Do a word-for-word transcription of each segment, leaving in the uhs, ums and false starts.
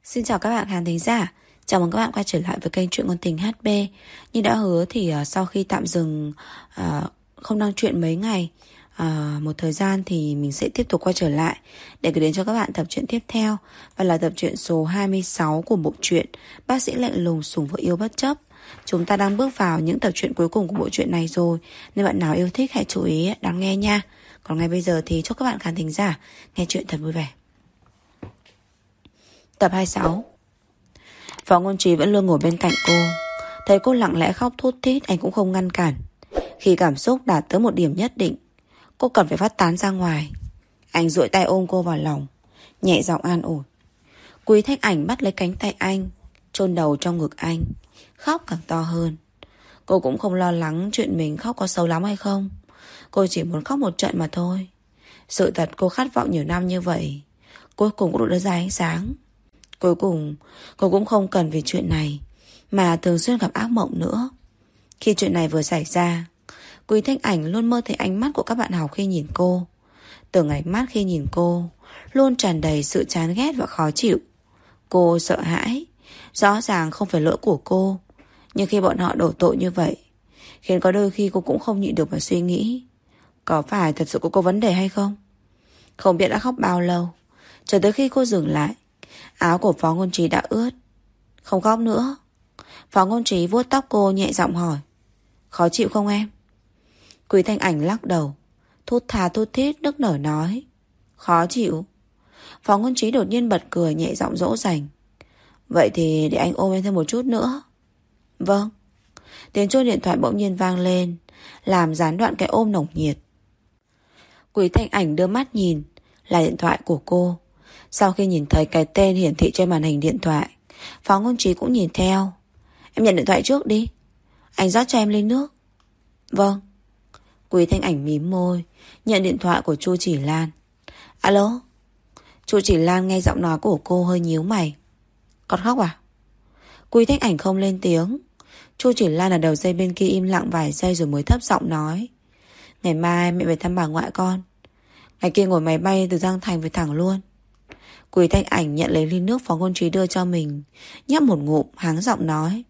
Xin chào các bạn khán thính giả. Chào mừng các bạn quay trở lại với kênh Truyện Ngôn Tình hát bê. Như đã hứa thì uh, sau khi tạm dừng uh, không đăng truyện mấy ngày, uh, một thời gian thì mình sẽ tiếp tục quay trở lại để gửi đến cho các bạn tập truyện tiếp theo. Và là tập truyện số hai mươi sáu của bộ truyện Bác sĩ lạnh lùng sủng vợ yêu bất chấp. Chúng ta đang bước vào những tập truyện cuối cùng của bộ truyện này rồi, nên bạn nào yêu thích hãy chú ý đón nghe nha. Còn ngay bây giờ thì chúc các bạn khán thính giả nghe truyện thật vui vẻ. Tập hai mươi sáu. Phó Ngôn Trí vẫn luôn ngồi bên cạnh cô. Thấy cô lặng lẽ khóc thút thít, anh cũng không ngăn cản. Khi cảm xúc đạt tới một điểm nhất định, cô cần phải phát tán ra ngoài. Anh duỗi tay ôm cô vào lòng, nhẹ giọng an ủi. Quý Thanh Ảnh bắt lấy cánh tay anh, chôn đầu trong ngực anh, khóc càng to hơn. Cô cũng không lo lắng chuyện mình khóc có xấu lắm hay không. Cô chỉ muốn khóc một trận mà thôi. Sự thật cô khát vọng nhiều năm như vậy cuối cùng cũng được đưa ra ánh sáng. Cuối cùng cô cũng không cần vì chuyện này mà thường xuyên gặp ác mộng nữa. Khi chuyện này vừa xảy ra, Quý Thanh Ảnh luôn mơ thấy ánh mắt của các bạn học khi nhìn cô. Từng ánh mắt khi nhìn cô luôn tràn đầy sự chán ghét và khó chịu. Cô sợ hãi. Rõ ràng không phải lỗi của cô, nhưng khi bọn họ đổ tội như vậy, khiến có đôi khi cô cũng không nhịn được mà suy nghĩ, có phải thật sự cô có vấn đề hay không? Không biết đã khóc bao lâu, cho tới khi cô dừng lại, áo của Phó Ngôn Trí đã ướt. Không khóc nữa. Phó Ngôn Trí vuốt tóc cô nhẹ giọng hỏi. Khó chịu không em? Quý Thanh Ảnh lắc đầu, thút thà thút thít nức nở nói. Khó chịu. Phó Ngôn Trí đột nhiên bật cười nhẹ giọng dỗ dành. Vậy thì để anh ôm em thêm một chút nữa. Vâng. Tiếng chuông điện thoại bỗng nhiên vang lên, làm gián đoạn cái ôm nồng nhiệt. Quý Thanh Ảnh đưa mắt nhìn, là điện thoại của cô. Sau khi nhìn thấy cái tên hiển thị trên màn hình điện thoại, Phó Ngôn Trí cũng nhìn theo. Em nhận điện thoại trước đi, anh rót cho em ly nước. Vâng. Quý Thanh Ảnh mím môi, nhận điện thoại của Chu Chỉ Lan. Alo. Chu Chỉ Lan nghe giọng nói của cô hơi nhíu mày. Con khóc à? Quý Thanh Ảnh không lên tiếng. Chu Chỉ Lan ở đầu dây bên kia im lặng vài giây rồi mới thấp giọng nói. Ngày mai mẹ về thăm bà ngoại con. Ngày kia ngồi máy bay từ Giang Thành về thẳng luôn. Quý Thanh Ảnh nhận lấy ly nước Phó Ngôn Trí đưa cho mình, nhấp một ngụm, háng giọng nói.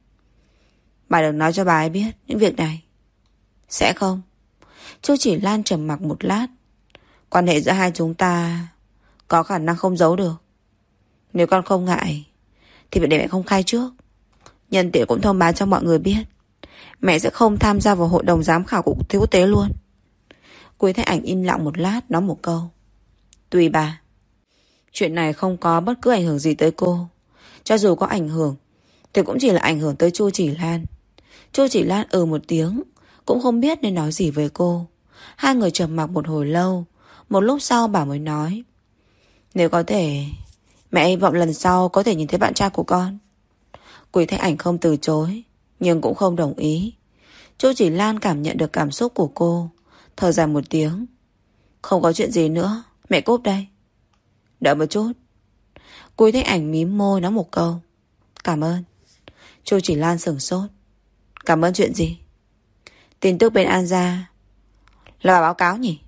Bà đừng nói cho bà ấy biết những việc này. Sẽ không. Chu Chỉ Lan trầm mặc một lát. Quan hệ giữa hai chúng ta có khả năng không giấu được. Nếu con không ngại thì phải để mẹ không khai trước. Nhân tiện cũng thông báo cho mọi người biết mẹ sẽ không tham gia vào hội đồng giám khảo của quốc tế luôn. Quý Thanh Ảnh im lặng một lát, nói một câu. Tùy bà. Chuyện này không có bất cứ ảnh hưởng gì tới cô. Cho dù có ảnh hưởng thì cũng chỉ là ảnh hưởng tới Chu Chỉ Lan. Chu Chỉ Lan ừ một tiếng, cũng không biết nên nói gì với cô. Hai người trầm mặc một hồi lâu. Một lúc sau bà mới nói. Nếu có thể, mẹ hy vọng lần sau có thể nhìn thấy bạn trai của con. Quý Thanh Ảnh không từ chối, nhưng cũng không đồng ý. Chu Chỉ Lan cảm nhận được cảm xúc của cô, thở dài một tiếng. Không có chuyện gì nữa, mẹ cúp đây. Đợi một chút. Quý Thanh Ảnh mím môi nói một câu. Cảm ơn. Chu Chỉ Lan sửng sốt. Cảm ơn chuyện gì? Tin tức bên An gia là bà báo cáo nhỉ?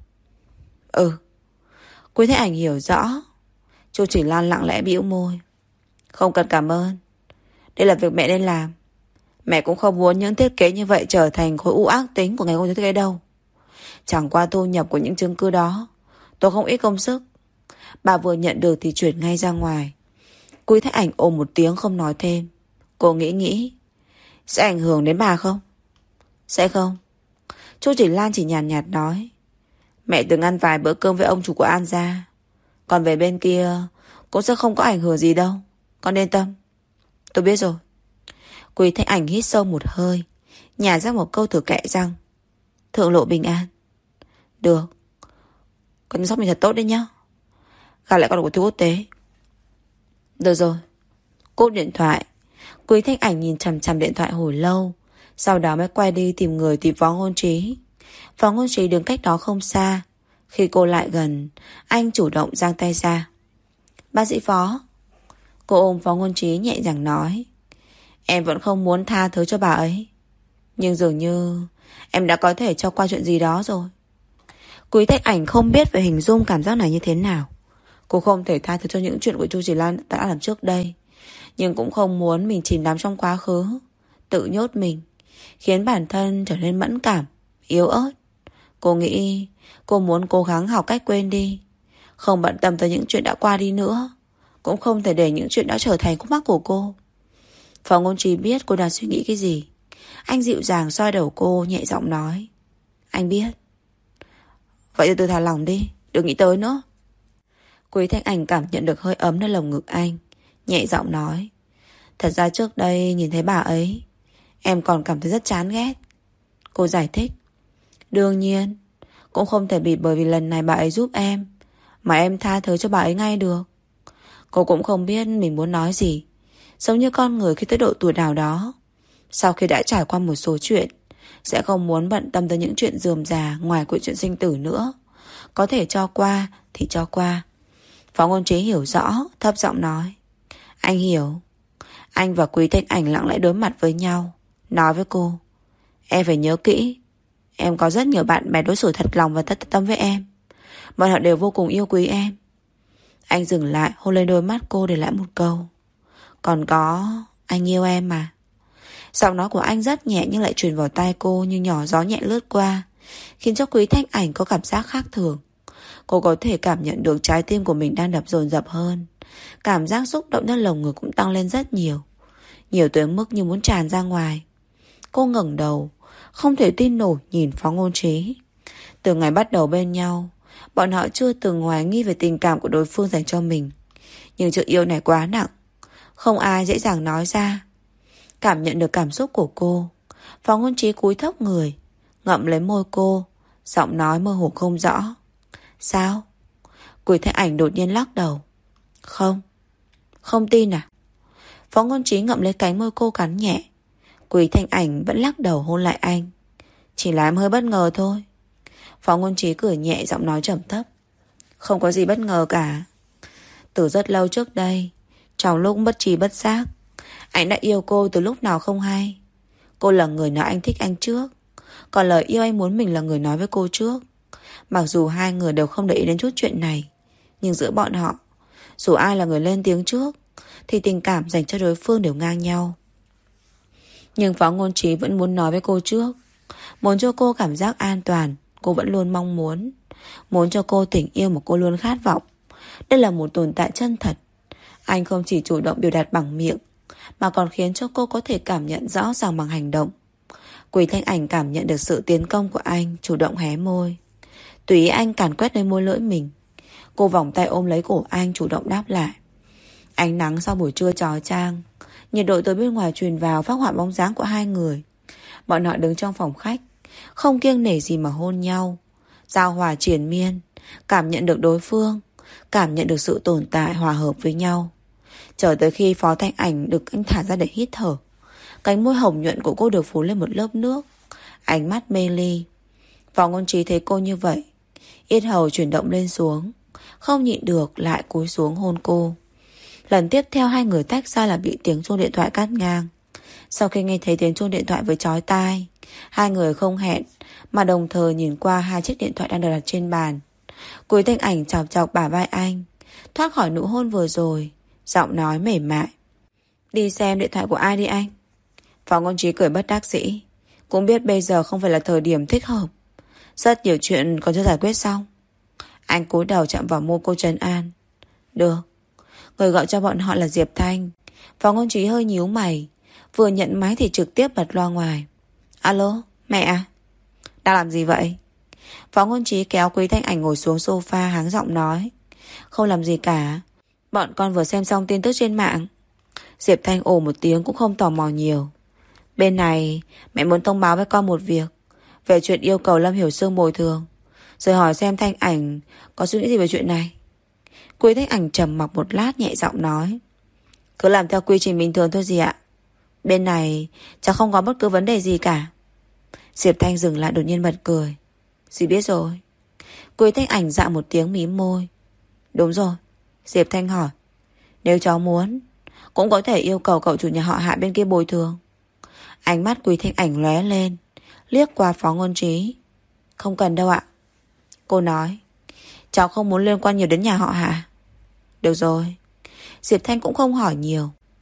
Ừ. Quý Thanh Ảnh hiểu rõ. Chu Chỉ Lan lặng lẽ bĩu môi. Không cần cảm ơn, đây là việc mẹ nên làm. Mẹ cũng không muốn những thiết kế như vậy trở thành khối u ác tính của ngành công thiết kế đâu. Chẳng qua thu nhập của những chứng cứ đó tôi không ít công sức. Bà vừa nhận được thì chuyển ngay ra ngoài. Quý Thanh Ảnh ôm một tiếng không nói thêm. Cô nghĩ nghĩ. Sẽ ảnh hưởng đến bà không? Sẽ không. Chu Chỉ Lan chỉ nhàn nhạt, nhạt nói. Mẹ từng ăn vài bữa cơm với ông chủ của An gia. Còn về bên kia cũng sẽ không có ảnh hưởng gì đâu. Con yên tâm. Tôi biết rồi. Quý Thanh Ảnh hít sâu một hơi, nhả ra một câu thử kệ răng. Thượng lộ bình an. Được. Con chăm sóc mình thật tốt đấy nhá. Gặp lại con ở cuộc thi quốc tế. Được rồi. Cúp điện thoại. Quý Thanh Ảnh nhìn chằm chằm điện thoại hồi lâu, sau đó mới quay đi tìm người tìm Phó Ngôn Trí. Phó Ngôn Trí đứng cách đó không xa. Khi cô lại gần, anh chủ động giang tay ra. Bác sĩ Phó. Cô ôm Phó Ngôn Trí nhẹ nhàng nói. Em vẫn không muốn tha thứ cho bà ấy, nhưng dường như em đã có thể cho qua chuyện gì đó rồi. Quý Thanh Ảnh không biết phải hình dung cảm giác này như thế nào. Cô không thể tha thứ cho những chuyện của Chu Chỉ Lan đã làm trước đây, Nhưng cũng không muốn mình chìm đắm trong quá khứ, tự nhốt mình, khiến bản thân trở nên mẫn cảm, yếu ớt. Cô nghĩ cô muốn cố gắng học cách quên đi, không bận tâm tới những chuyện đã qua đi nữa, cũng không thể để những chuyện đã trở thành khúc mắc của cô. Phòng Ngôn Trí biết cô đang suy nghĩ cái gì. Anh dịu dàng xoa đầu cô, nhẹ giọng nói: Anh biết. Vậy thì từ thả lỏng đi, đừng nghĩ tới nữa. Quý Thanh Ảnh cảm nhận được hơi ấm nơi lồng ngực anh, nhẹ giọng nói: Thật ra trước đây nhìn thấy bà ấy, em còn cảm thấy rất chán ghét. Cô giải thích: Đương nhiên, cũng không thể bị bởi vì lần này bà ấy giúp em mà em tha thứ cho bà ấy ngay được. Cô cũng không biết mình muốn nói gì. Giống như con người khi tới độ tuổi nào đó, sau khi đã trải qua một số chuyện, sẽ không muốn bận tâm tới những chuyện rườm rà ngoài cuộc chuyện sinh tử nữa. Có thể cho qua thì cho qua. Phó Ngôn Trí hiểu rõ, thấp giọng nói: Anh hiểu. Anh và Quý Thanh Ảnh lặng lẽ đối mặt với nhau, nói với cô: Em phải nhớ kỹ, em có rất nhiều bạn bè đối xử thật lòng và tất tâm với em. Bọn họ đều vô cùng yêu quý em. Anh dừng lại, hôn lên đôi mắt cô để lại một câu: Còn có, anh yêu em mà. Giọng nói của anh rất nhẹ nhưng lại truyền vào tai cô như nhỏ gió nhẹ lướt qua, khiến cho Quý Thanh Ảnh có cảm giác khác thường. Cô có thể cảm nhận được trái tim của mình đang đập dồn dập hơn. Cảm giác xúc động trong lồng ngực cũng tăng lên rất nhiều, nhiều tới mức như muốn tràn ra ngoài. Cô ngẩng đầu, không thể tin nổi nhìn Phó Ngôn Trí. Từ ngày bắt đầu bên nhau, bọn họ chưa từng hoài nghi về tình cảm của đối phương dành cho mình. Nhưng chữ yêu này quá nặng, không ai dễ dàng nói ra. Cảm nhận được cảm xúc của cô, Phó Ngôn Trí cúi thấp người, ngậm lấy môi cô, giọng nói mơ hồ không rõ: Sao? Quý Thanh Ảnh đột nhiên lắc đầu: Không. Không tin à? Phó Ngôn Trí ngậm lấy cánh môi cô cắn nhẹ. Quý Thanh Ảnh vẫn lắc đầu hôn lại anh: Chỉ là em hơi bất ngờ thôi. Phó Ngôn Trí cười nhẹ, giọng nói trầm thấp: Không có gì bất ngờ cả. Từ rất lâu trước đây, trong lúc bất trí bất giác, anh đã yêu cô từ lúc nào không hay. Cô là người nói anh thích anh trước, còn lời yêu anh muốn mình là người nói với cô trước. Mặc dù hai người đều không để ý đến chút chuyện này, nhưng giữa bọn họ, dù ai là người lên tiếng trước, thì tình cảm dành cho đối phương đều ngang nhau. Nhưng Phó Ngôn Trí vẫn muốn nói với cô trước, muốn cho cô cảm giác an toàn. Cô vẫn luôn mong muốn, muốn cho cô tình yêu mà cô luôn khát vọng. Đây là một tồn tại chân thật. Anh không chỉ chủ động biểu đạt bằng miệng, mà còn khiến cho cô có thể cảm nhận rõ ràng bằng hành động. Quý Thanh Ảnh cảm nhận được sự tiến công của anh, chủ động hé môi. Tùy ý anh càn quét nơi môi lưỡi mình, cô vòng tay ôm lấy cổ anh, chủ động đáp lại. Ánh nắng sau buổi trưa chói chang, nhiệt độ từ bên ngoài truyền vào phác họa bóng dáng của hai người. Bọn họ đứng trong phòng khách, không kiêng nể gì mà hôn nhau, giao hòa triền miên, cảm nhận được đối phương, cảm nhận được sự tồn tại hòa hợp với nhau. Chờ tới khi Phó Thanh Ảnh được anh thả ra để hít thở, cánh môi hồng nhuận của cô được phủ lên một lớp nước, ánh mắt mê ly. Phó Ngôn Trí thấy cô như vậy, yết hầu chuyển động lên xuống, không nhịn được lại cúi xuống hôn cô. Lần tiếp theo hai người tách ra là bị tiếng chuông điện thoại cắt ngang. Sau khi nghe thấy tiếng chuông điện thoại với chói tai, hai người không hẹn mà đồng thời nhìn qua hai chiếc điện thoại đang được đặt trên bàn. Quý Thanh Ảnh chọc chọc bả vai anh, thoát khỏi nụ hôn vừa rồi, giọng nói mềm mại: Đi xem điện thoại của ai đi anh. Phó Ngôn Trí cười bất đắc dĩ, cũng biết bây giờ không phải là thời điểm thích hợp, rất nhiều chuyện còn chưa giải quyết xong. Anh cúi đầu chạm vào môi cô trấn an: Được. Người gọi cho bọn họ là Diệp Thanh. Phó Ngôn Trí hơi nhíu mày, vừa nhận máy thì trực tiếp bật loa ngoài. Alo, mẹ à? Đang làm gì vậy? Phó Ngôn Trí kéo Quý Thanh Ảnh ngồi xuống sofa, háng giọng nói: Không làm gì cả, bọn con vừa xem xong tin tức trên mạng. Diệp Thanh ồ một tiếng, cũng không tò mò nhiều. Bên này mẹ muốn thông báo với con một việc, về chuyện yêu cầu Lâm Hiểu Sương bồi thường, rồi hỏi xem Thanh Ảnh có suy nghĩ gì về chuyện này. Quý Thanh Ảnh trầm mặc một lát, nhẹ giọng nói: Cứ làm theo quy trình bình thường thôi gì ạ. Bên này chắc không có bất cứ vấn đề gì cả. Diệp Thanh dừng lại, đột nhiên bật cười: Dì biết rồi. Quý Thanh Ảnh dạ một tiếng, mím môi. Đúng rồi. Diệp Thanh hỏi: Nếu cháu muốn, cũng có thể yêu cầu cậu chủ nhà họ Hạ bên kia bồi thường. Ánh mắt Quý Thanh Ảnh lóe lên, liếc qua Phó Ngôn Trí. Không cần đâu ạ. Cô nói: Cháu không muốn liên quan nhiều đến nhà họ Hạ. Được rồi. Diệp Thanh cũng không hỏi nhiều,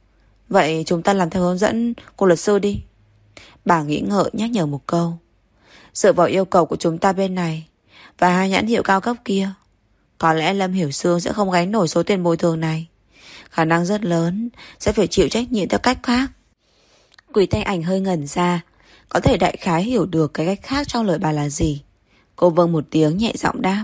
Vậy chúng ta làm theo hướng dẫn của luật sư đi. Bà nghĩ ngợi nhắc nhở một câu. Dựa vào yêu cầu của chúng ta bên này và hai nhãn hiệu cao cấp kia, có lẽ Lâm Hiểu Sương sẽ không gánh nổi số tiền bồi thường này. Khả năng rất lớn sẽ phải chịu trách nhiệm theo cách khác. Quý Thanh Ảnh hơi ngẩn ra, có thể đại khái hiểu được cái cách khác trong lời bà là gì. Cô vâng một tiếng nhẹ giọng đáp.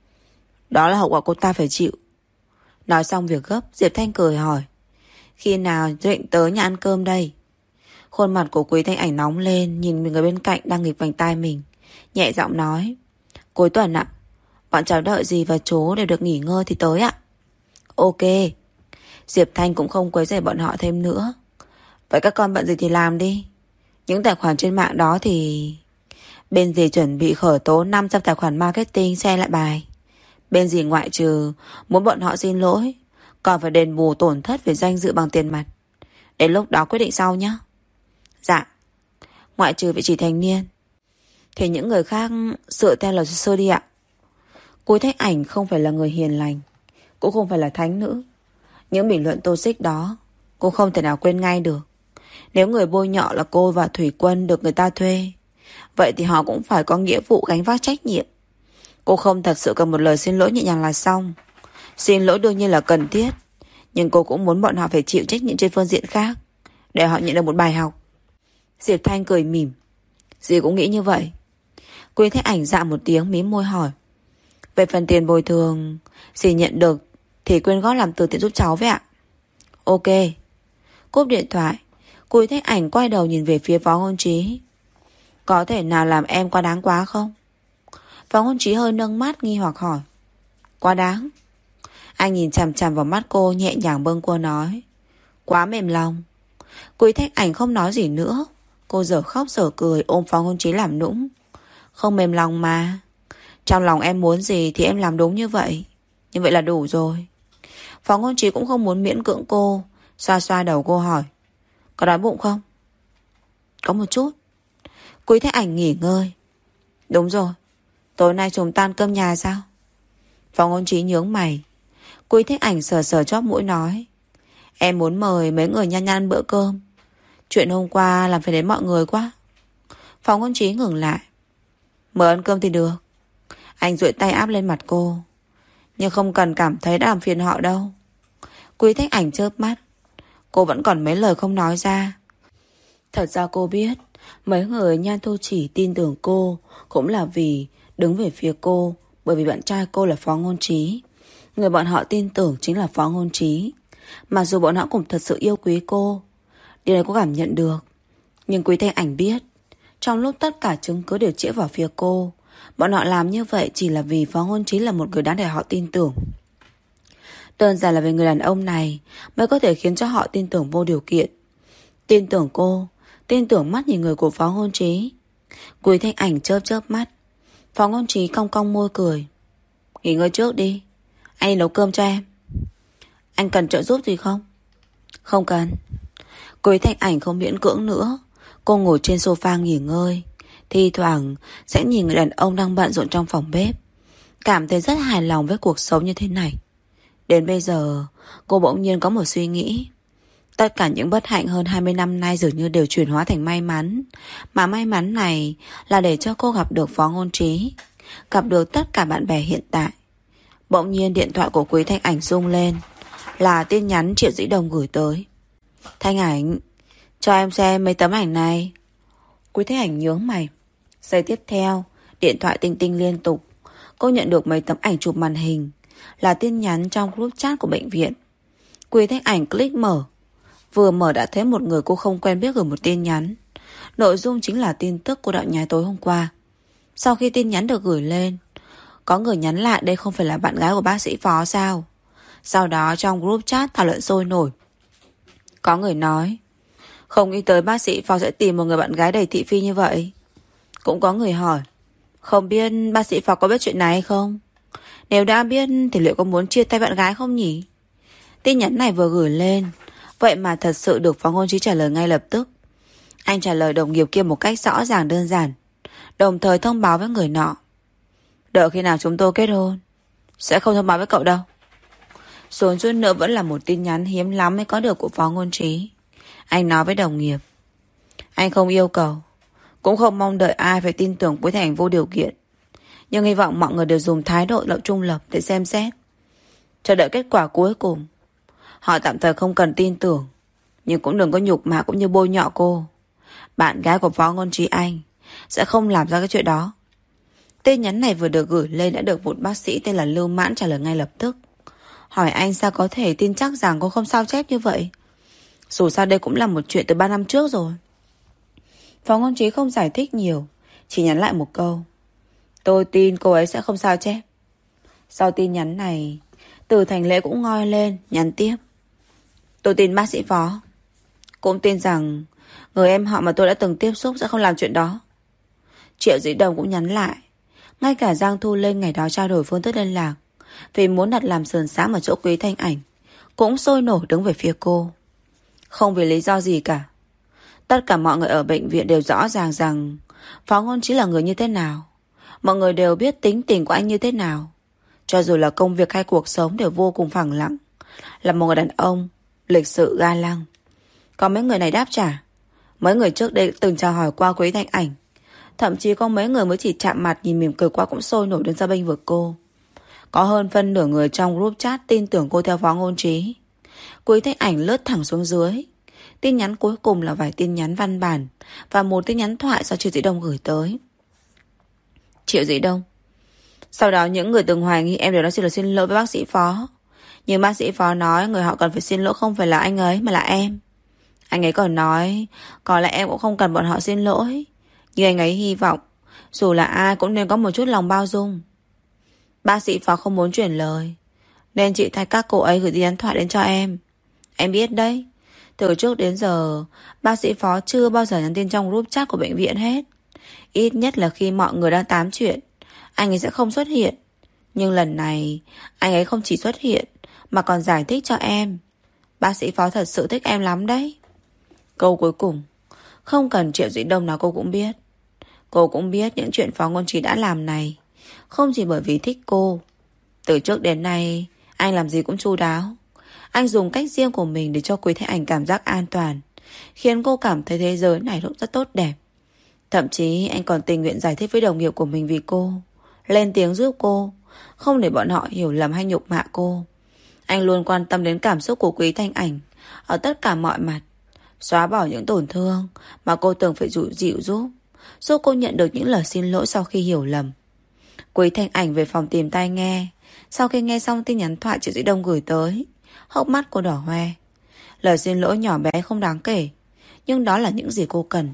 Đó là hậu quả cô ta phải chịu. Nói xong việc gấp, Diệp Thanh cười hỏi. Khi nào định tới nhà ăn cơm đây? Khuôn mặt của Quý Thanh Ảnh nóng lên, nhìn người bên cạnh đang nghịch vành tai mình, nhẹ giọng nói. Cuối tuần ạ. Bọn cháu đợi gì và chú đều được nghỉ ngơi thì tới ạ. Ok. Diệp Thanh cũng không quấy rầy bọn họ thêm nữa. Vậy các con bận gì thì làm đi. Những tài khoản trên mạng đó thì... Bên dì chuẩn bị khởi tố năm trăm tài khoản marketing xe lại bài. Bên dì ngoại trừ muốn bọn họ xin lỗi, còn phải đền bù tổn thất về danh dự bằng tiền mặt. Đến lúc đó quyết định sau nhé. Dạ. Ngoại trừ vị trí thành niên thì những người khác dựa theo luật sư đi ạ. Cô Thanh Ảnh không phải là người hiền lành, cũng không phải là thánh nữ. Những bình luận tô xích đó cô không thể nào quên ngay được. Nếu người bôi nhọ là cô và Thủy Quân được người ta thuê, vậy thì họ cũng phải có nghĩa vụ gánh vác trách nhiệm. Cô không thật sự cần một lời xin lỗi nhẹ nhàng là xong. Xin lỗi đương nhiên là cần thiết, nhưng cô cũng muốn bọn họ phải chịu trách nhiệm trên phương diện khác, để họ nhận được một bài học. Diệp Thanh cười mỉm. Dì cũng nghĩ như vậy. Quý Thanh Ảnh dạ một tiếng, mím môi hỏi. Về phần tiền bồi thường dì nhận được thì quyên góp làm từ thiện giúp cháu với ạ. Ok. Cúp điện thoại, Quý Thanh Ảnh quay đầu nhìn về phía Phó Ngôn Trí. Có thể nào làm em quá đáng quá không? Phó Ngôn Trí hơi nâng mắt nghi hoặc hỏi. Quá đáng? Anh nhìn chằm chằm vào mắt cô, nhẹ nhàng bâng quơ nói. Quá mềm lòng. Quý Thanh Ảnh không nói gì nữa. Cô dở khóc dở cười ôm Phó Ngôn Trí làm nũng. Không mềm lòng mà. Trong lòng em muốn gì thì em làm đúng như vậy. Như vậy là đủ rồi. Phó Ngôn Trí cũng không muốn miễn cưỡng cô, xoa xoa đầu cô hỏi. Có đói bụng không? Có một chút. Quý Thanh Ảnh nghỉ ngơi. Đúng rồi. Tối nay chúng ta ăn cơm nhà sao? Phó Ngôn Trí nhướng mày. Quý Thanh Ảnh sờ sờ chóp mũi nói. Em muốn mời mấy người nhan nhan bữa cơm. Chuyện hôm qua làm phải đến mọi người quá. Phó Ngôn Trí ngừng lại. Mời ăn cơm thì được. Anh duỗi tay áp lên mặt cô. Nhưng không cần cảm thấy đã làm phiền họ đâu. Quý Thanh Ảnh chớp mắt. Cô vẫn còn mấy lời không nói ra. Thật ra cô biết mấy người Nhan Thu Chỉ tin tưởng cô cũng là vì đứng về phía cô, bởi vì bạn trai cô là Phó Ngôn Trí. Người bọn họ tin tưởng chính là Phó Ngôn Trí. Mặc dù bọn họ cũng thật sự yêu quý cô, điều này cô cảm nhận được. Nhưng Quý Thanh Ảnh biết trong lúc tất cả chứng cứ đều chĩa vào phía cô, bọn họ làm như vậy chỉ là vì Phó Ngôn Trí là một người đáng để họ tin tưởng. Đơn giản là vì người đàn ông này mới có thể khiến cho họ tin tưởng vô điều kiện. Tin tưởng cô, tin tưởng mắt nhìn người của Phó Ngôn Trí. Quý Thanh Ảnh chớp chớp mắt. Phó Ngôn Trí cong cong môi cười. Nghỉ ngơi trước đi, anh nấu cơm cho em. Anh cần trợ giúp gì không? Không cần. Quý Thanh Ảnh không miễn cưỡng nữa. Cô ngồi trên sofa nghỉ ngơi, thi thoảng sẽ nhìn người đàn ông đang bận rộn trong phòng bếp, cảm thấy rất hài lòng với cuộc sống như thế này. Đến bây giờ cô bỗng nhiên có một suy nghĩ. Tất cả những bất hạnh hơn hai mươi năm nay dường như đều chuyển hóa thành may mắn. Mà may mắn này là để cho cô gặp được Phó Ngôn Trí, gặp được tất cả bạn bè hiện tại. Bỗng nhiên điện thoại của Quý Thanh Ảnh rung lên. Là tin nhắn Triệu Dĩ Đồng gửi tới. Thanh Ảnh, cho em xem mấy tấm ảnh này. Quý Thanh Ảnh nhướng mày. Giây tiếp theo, điện thoại tinh tinh liên tục. Cô nhận được mấy tấm ảnh chụp màn hình, là tin nhắn trong group chat của bệnh viện. Quý Thanh Ảnh click mở. Vừa mở đã thấy một người cô không quen biết gửi một tin nhắn. Nội dung chính là tin tức cô đạo nhái tối hôm qua. Sau khi tin nhắn được gửi lên, có người nhắn lại đây không phải là bạn gái của bác sĩ Phó sao? Sau đó trong group chat thảo luận sôi nổi. Có người nói không nghĩ tới bác sĩ Phó sẽ tìm một người bạn gái đầy thị phi như vậy. Cũng có người hỏi không biết bác sĩ Phó có biết chuyện này hay không? Nếu đã biết thì liệu có muốn chia tay bạn gái không nhỉ? Tin nhắn này vừa gửi lên, vậy mà thật sự được Phó Ngôn Trí trả lời ngay lập tức. Anh trả lời đồng nghiệp kia một cách rõ ràng đơn giản, đồng thời thông báo với người nọ. Đợi khi nào chúng tôi kết hôn, sẽ không thông báo với cậu đâu. Xuống chút nữa vẫn là một tin nhắn hiếm lắm mới có được của Phó Ngôn Trí. Anh nói với đồng nghiệp, anh không yêu cầu, cũng không mong đợi ai phải tin tưởng Quý Thành vô điều kiện. Nhưng hy vọng mọi người đều dùng thái độ lậu trung lập để xem xét, chờ đợi kết quả cuối cùng. Họ tạm thời không cần tin tưởng, nhưng cũng đừng có nhục mạ cũng như bôi nhọ cô. Bạn gái của Phó Ngôn Trí Anh sẽ không làm ra cái chuyện đó. Tin nhắn này vừa được gửi lên đã được một bác sĩ tên là Lưu Mãn trả lời ngay lập tức. Hỏi anh sao có thể tin chắc rằng cô không sao chép như vậy. Dù sao đây cũng là một chuyện từ ba năm trước rồi. Phó Ngôn Trí không giải thích nhiều, chỉ nhắn lại một câu: tôi tin cô ấy sẽ không sao chép. Sau tin nhắn này, Từ Thành Lễ cũng ngoi lên, nhắn tiếp: tôi tin bác sĩ Phó, cũng tin rằng người em họ mà tôi đã từng tiếp xúc sẽ không làm chuyện đó. Triệu Dĩ Đồng cũng nhắn lại. Ngay cả Giang Thu Linh ngày đó trao đổi phương thức liên lạc vì muốn đặt làm sườn xám ở chỗ Quý Thanh Ảnh, cũng sôi nổi đứng về phía cô. Không vì lý do gì cả. Tất cả mọi người ở bệnh viện đều rõ ràng rằng Phó Ngôn Trí là người như thế nào. Mọi người đều biết tính tình của anh như thế nào. Cho dù là công việc hay cuộc sống đều vô cùng phẳng lặng. Là một người đàn ông lịch sự ga lăng. Có mấy người này đáp trả. Mấy người trước đây từng chào hỏi qua Quý Thanh Ảnh. Thậm chí có mấy người mới chỉ chạm mặt nhìn mỉm cười qua cũng sôi nổi đứng ra bênh vực cô. Có hơn phân nửa người trong group chat tin tưởng cô theo Phó Ngôn Trí. Quý Thanh Ảnh lướt thẳng xuống dưới. Tin nhắn cuối cùng là vài tin nhắn văn bản và một tin nhắn thoại do Triệu Dĩ Đông gửi tới. Triệu Dĩ Đông: sau đó những người từng hoài nghi em đều đã xin lời xin lỗi với bác sĩ Phó. Nhưng bác sĩ Phó nói người họ cần phải xin lỗi không phải là anh ấy mà là em. Anh ấy còn nói có lẽ em cũng không cần bọn họ xin lỗi, nhưng anh ấy hy vọng dù là ai cũng nên có một chút lòng bao dung. Bác sĩ Phó không muốn chuyển lời, nên chị thay các cô ấy gửi tin nhắn thoại đến cho em. Em biết đấy, từ trước đến giờ bác sĩ Phó chưa bao giờ nhắn tin trong group chat của bệnh viện hết. Ít nhất là khi mọi người đang tám chuyện, anh ấy sẽ không xuất hiện. Nhưng lần này anh ấy không chỉ xuất hiện mà còn giải thích cho em. Bác sĩ Phó thật sự thích em lắm đấy. Câu cuối cùng không cần Triệu Dĩ Đông nói cô cũng biết. Cô cũng biết những chuyện Phó Ngôn Trí đã làm này không chỉ bởi vì thích cô. Từ trước đến nay anh làm gì cũng chu đáo. Anh dùng cách riêng của mình để cho Quý Thanh Ảnh cảm giác an toàn, khiến cô cảm thấy thế giới này cũng rất tốt đẹp. Thậm chí anh còn tình nguyện giải thích với đồng nghiệp của mình vì cô, lên tiếng giúp cô, không để bọn họ hiểu lầm hay nhục mạ cô. Anh luôn quan tâm đến cảm xúc của Quý Thanh Ảnh ở tất cả mọi mặt, xóa bỏ những tổn thương mà cô từng phải dụ dịu giúp, giúp cô nhận được những lời xin lỗi sau khi hiểu lầm. Quý Thanh Ảnh về phòng tìm tai nghe. Sau khi nghe xong tin nhắn thoại Triệu Dĩ Đông gửi tới, hốc mắt cô đỏ hoe. Lời xin lỗi nhỏ bé không đáng kể, nhưng đó là những gì cô cần.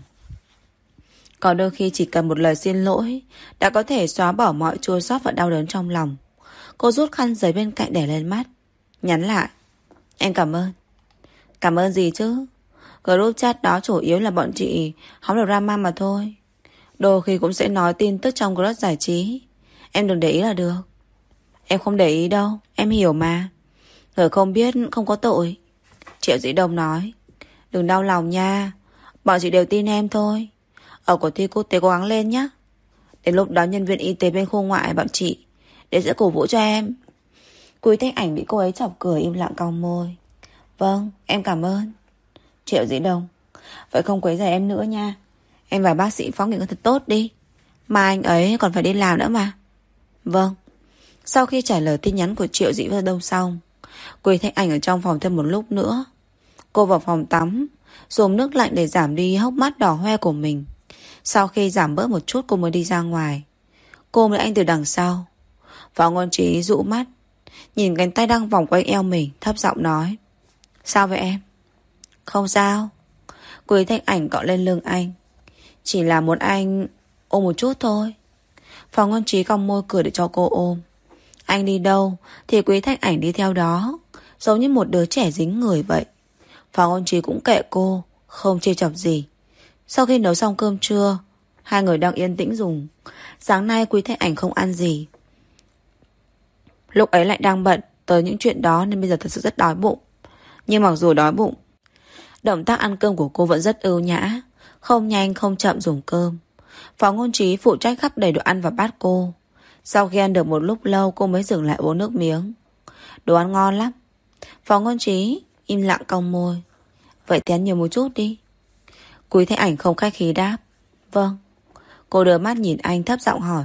Có đôi khi chỉ cần một lời xin lỗi đã có thể xóa bỏ mọi chua xót và đau đớn trong lòng. Cô rút khăn giấy bên cạnh để lên mắt, nhắn lại: em cảm ơn. Cảm ơn gì chứ? Group chat đó chủ yếu là bọn chị hóng được drama mà thôi. Đôi khi cũng sẽ nói tin tức trong group giải trí. Em đừng để ý là được. Em không để ý đâu, em hiểu mà. Người không biết không có tội. Triệu Dĩ Đông nói: đừng đau lòng nha, bọn chị đều tin em thôi. Ở cuộc thi quốc tế cố gắng lên nhé. Đến lúc đó nhân viên y tế bên khu ngoại bọn chị để sẽ cổ vũ cho em. Quý Thanh Ảnh bị cô ấy chọc cười im lặng cong môi. Vâng, em cảm ơn. Triệu Dĩ Đông: vậy không quấy rầy em nữa nha. Em và bác sĩ Phó nghỉ ngơi thật tốt đi, mà anh ấy còn phải đi làm nữa mà. Vâng. Sau khi trả lời tin nhắn của Triệu Dĩ Đông xong, Quý Thanh Ảnh ở trong phòng thêm một lúc nữa. Cô vào phòng tắm, dùng nước lạnh để giảm đi hốc mắt đỏ hoe của mình. Sau khi giảm bớt một chút cô mới đi ra ngoài. Cô mới anh từ đằng sau. Phó Ngôn Trí dụ mắt, nhìn cánh tay đang vòng quanh eo mình, thấp giọng nói: sao vậy em? Không sao. Quý Thanh Ảnh cọ lên lưng anh: chỉ là muốn anh ôm một chút thôi. Phó Ngôn Trí cong môi cười để cho cô ôm. Anh đi đâu thì Quý Thanh Ảnh đi theo đó, giống như một đứa trẻ dính người vậy. Phó Ngôn Trí cũng kệ cô, không chê chọc gì. Sau khi nấu xong cơm trưa, hai người đang yên tĩnh dùng. Sáng nay Quý Thanh Ảnh không ăn gì. Lúc ấy lại đang bận tới những chuyện đó nên bây giờ thật sự rất đói bụng. Nhưng mặc dù đói bụng, động tác ăn cơm của cô vẫn rất ưu nhã, không nhanh không chậm dùng cơm. Phó Ngôn Trí phụ trách khắp đầy đồ ăn vào bát cô. Sau khi ăn được một lúc lâu cô mới dừng lại uống nước miếng. Đồ ăn ngon lắm. Phó Ngôn Trí im lặng cong môi. Vậy thì ăn nhiều một chút đi. Quý Thanh Ảnh không khách khí đáp. Vâng. Cô đưa mắt nhìn anh thấp giọng hỏi.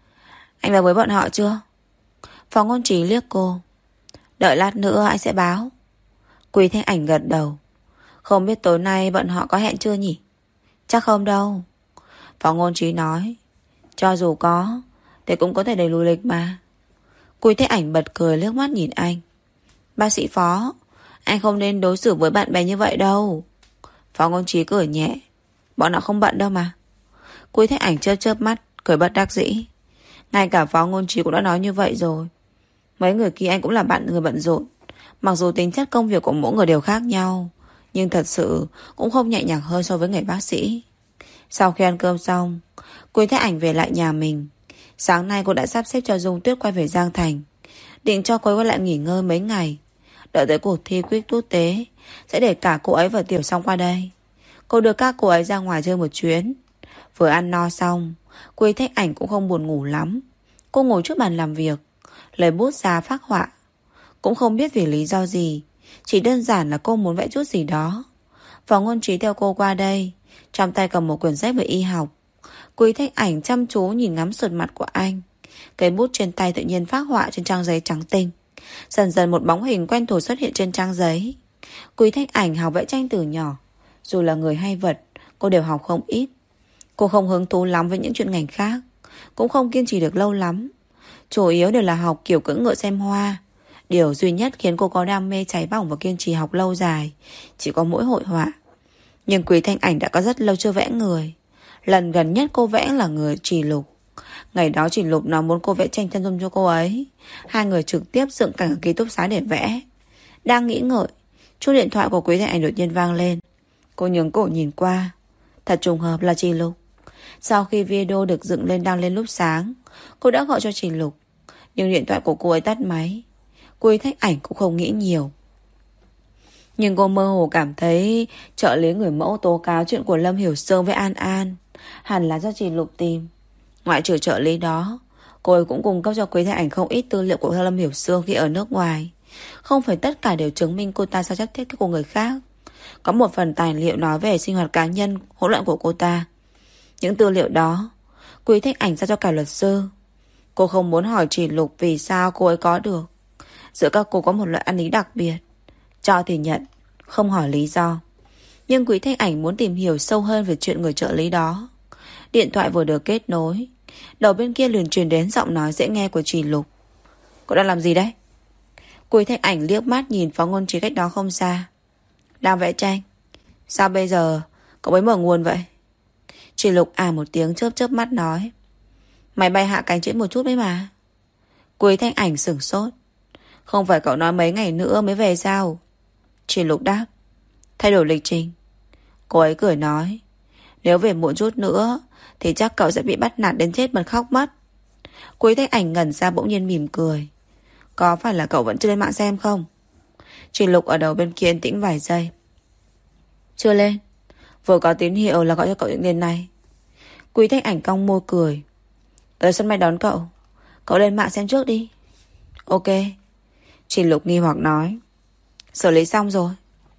Anh vào với bọn họ chưa? Phó Ngôn Trí liếc cô. Đợi lát nữa anh sẽ báo. Quý Thanh Ảnh gật đầu. Không biết tối nay bọn họ có hẹn chưa nhỉ? Chắc không đâu. Phó Ngôn Trí nói. Cho dù có thì cũng có thể đẩy lùi lịch mà. Quý Thanh Ảnh bật cười liếc mắt nhìn anh. Bác sĩ Phó, anh không nên đối xử với bạn bè như vậy đâu. Phó Ngôn Trí cười nhẹ. Bọn họ không bận đâu mà. Quý Thanh Ảnh chớp chớp mắt, cười bất đắc dĩ. Ngay cả Phó Ngôn Trí cũng đã nói như vậy rồi. Mấy người kia anh cũng là bạn người bận rộn. Mặc dù tính chất công việc của mỗi người đều khác nhau, nhưng thật sự cũng không nhẹ nhàng hơn so với người bác sĩ. Sau khi ăn cơm xong, Quý Thanh Ảnh về lại nhà mình. Sáng nay cô đã sắp xếp cho Dung Tuyết quay về Giang Thành, định cho cô ấy quay lại nghỉ ngơi mấy ngày. Đợi tới cuộc thi Quiz quốc tế sẽ để cả cô ấy và Tiểu Song qua đây. Cô đưa các cô ấy ra ngoài chơi một chuyến. Vừa ăn no xong, Quý Thanh Ảnh cũng không buồn ngủ lắm. Cô ngồi trước bàn làm việc, lấy bút ra phác họa. Cũng không biết vì lý do gì, chỉ đơn giản là cô muốn vẽ chút gì đó. Phó Ngôn Trí theo cô qua đây, trong tay cầm một quyển sách về y học. Quý Thanh Ảnh chăm chú nhìn ngắm sườn mặt của anh. Cây bút trên tay tự nhiên phác họa trên trang giấy trắng tinh. Dần dần một bóng hình quen thuộc xuất hiện trên trang giấy. Quý Thanh Ảnh học vẽ tranh từ nhỏ. Dù là người hay vật, cô đều học không ít. Cô không hứng thú lắm với những chuyện ngành khác, cũng không kiên trì được lâu lắm. Chủ yếu đều là học kiểu cưỡi ngựa xem hoa. Điều duy nhất khiến cô có đam mê cháy bỏng và kiên trì học lâu dài chỉ có mỗi hội họa. Nhưng Quý Thanh Ảnh đã có rất lâu chưa vẽ người. Lần gần nhất cô vẽ là người Trì Lục. Ngày đó Trì Lục nó muốn cô vẽ tranh chân dung cho cô ấy. Hai người trực tiếp dựng cảnh ở ký túc xá để vẽ. Đang nghĩ ngợi, chuông điện thoại của Quý Thanh Ảnh đột nhiên vang lên. Cô nhướng cổ nhìn qua. Thật trùng hợp là Trì Lục. Sau khi video được dựng lên đăng lên lúc sáng, cô đã gọi cho Trì Lục, nhưng điện thoại của cô ấy tắt máy. Quý Thanh Ảnh cũng không nghĩ nhiều, nhưng cô mơ hồ cảm thấy trợ lý người mẫu tố cáo chuyện của Lâm Hiểu Sương với An An hẳn là do Trì Lục tìm. Ngoại trừ trợ lý đó, cô ấy cũng cung cấp cho Quý Thanh Ảnh không ít tư liệu của Lâm Hiểu Sương khi ở nước ngoài. Không phải tất cả đều chứng minh cô ta sao chất thiết của người khác. Có một phần tài liệu nói về sinh hoạt cá nhân hỗn loạn của cô ta. Những tư liệu đó Quý Thanh Ảnh giao cho cả luật sư. Cô không muốn hỏi Trì Lục vì sao cô ấy có được. Giữa các cô có một loại ăn ý đặc biệt, cho thì nhận, không hỏi lý do. Nhưng Quý Thanh Ảnh muốn tìm hiểu sâu hơn về chuyện người trợ lý đó. Điện thoại vừa được kết nối, đầu bên kia liền truyền đến giọng nói dễ nghe của Trì Lục. Cô đang làm gì đấy? Quý Thanh Ảnh liếc mắt nhìn Phó Ngôn Trí cách đó không xa. Đang vẽ tranh. Sao bây giờ cậu ấy mở nguồn vậy? Trì Lục à một tiếng chớp chớp mắt nói. Máy bay hạ cánh trễ một chút đấy mà. Quý Thanh Ảnh sửng sốt. Không phải cậu nói mấy ngày nữa mới về sao? Trì Lục đáp. Thay đổi lịch trình. Cô ấy cười nói. Nếu về muộn chút nữa thì chắc cậu sẽ bị bắt nạt đến chết mà khóc mất. Quý Thanh Ảnh ngẩn ra bỗng nhiên mỉm cười. Có phải là cậu vẫn chưa lên mạng xem không? Trì Lục ở đầu bên kia yên tĩnh vài giây. Chưa lên. Vừa có tín hiệu là gọi cho cậu điện này. Quý Thanh Ảnh cong môi cười. Tới sân bay đón cậu. Cậu lên mạng xem trước đi. Ok. Trì Lục nghi hoặc nói. Xử lý xong rồi.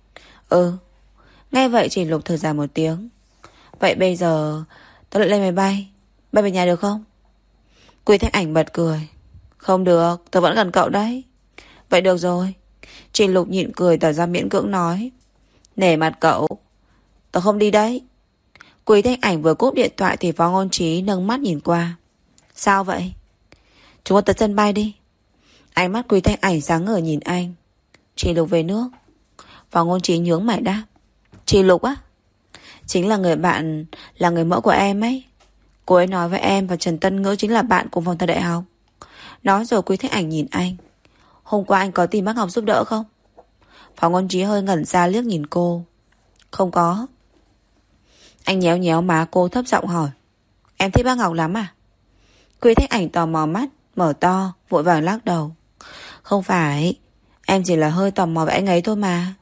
Ừ. Nghe vậy Trì Lục thở dài một tiếng. Vậy bây giờ tớ lại lên máy bay, bay về nhà được không? Quý Thanh Ảnh bật cười. Không được, tớ vẫn gần cậu đấy. Vậy được rồi. Trì Lục nhịn cười tỏ ra miễn cưỡng nói. Nể mặt cậu, tớ không đi đấy. Quý Thanh Ảnh vừa cúp điện thoại thì Phó Ngôn Trí nâng mắt nhìn qua. Sao vậy? Chúng ta tới sân bay đi. Ánh mắt Quý Thanh Ảnh sáng ngời nhìn anh. Trì Lục về nước. Phó Ngôn Trí nhướng mày đáp. Trì Lục á? Chính là người bạn, là người mẫu của em ấy. Cô ấy nói với em và Trần Tân Ngữ chính là bạn cùng phòng thời đại học. Nói rồi Quý Thanh Ảnh nhìn anh. Hôm qua anh có tìm bác Ngọc giúp đỡ không? Phó Ngôn Trí hơi ngẩn ra liếc nhìn cô. Không có. Anh nhéo nhéo má cô thấp giọng hỏi. Em thích bác Ngọc lắm à? Quý Thanh Ảnh tò mò mắt mở to, vội vàng lắc đầu. Không phải, em chỉ là hơi tò mò về anh ấy thôi mà.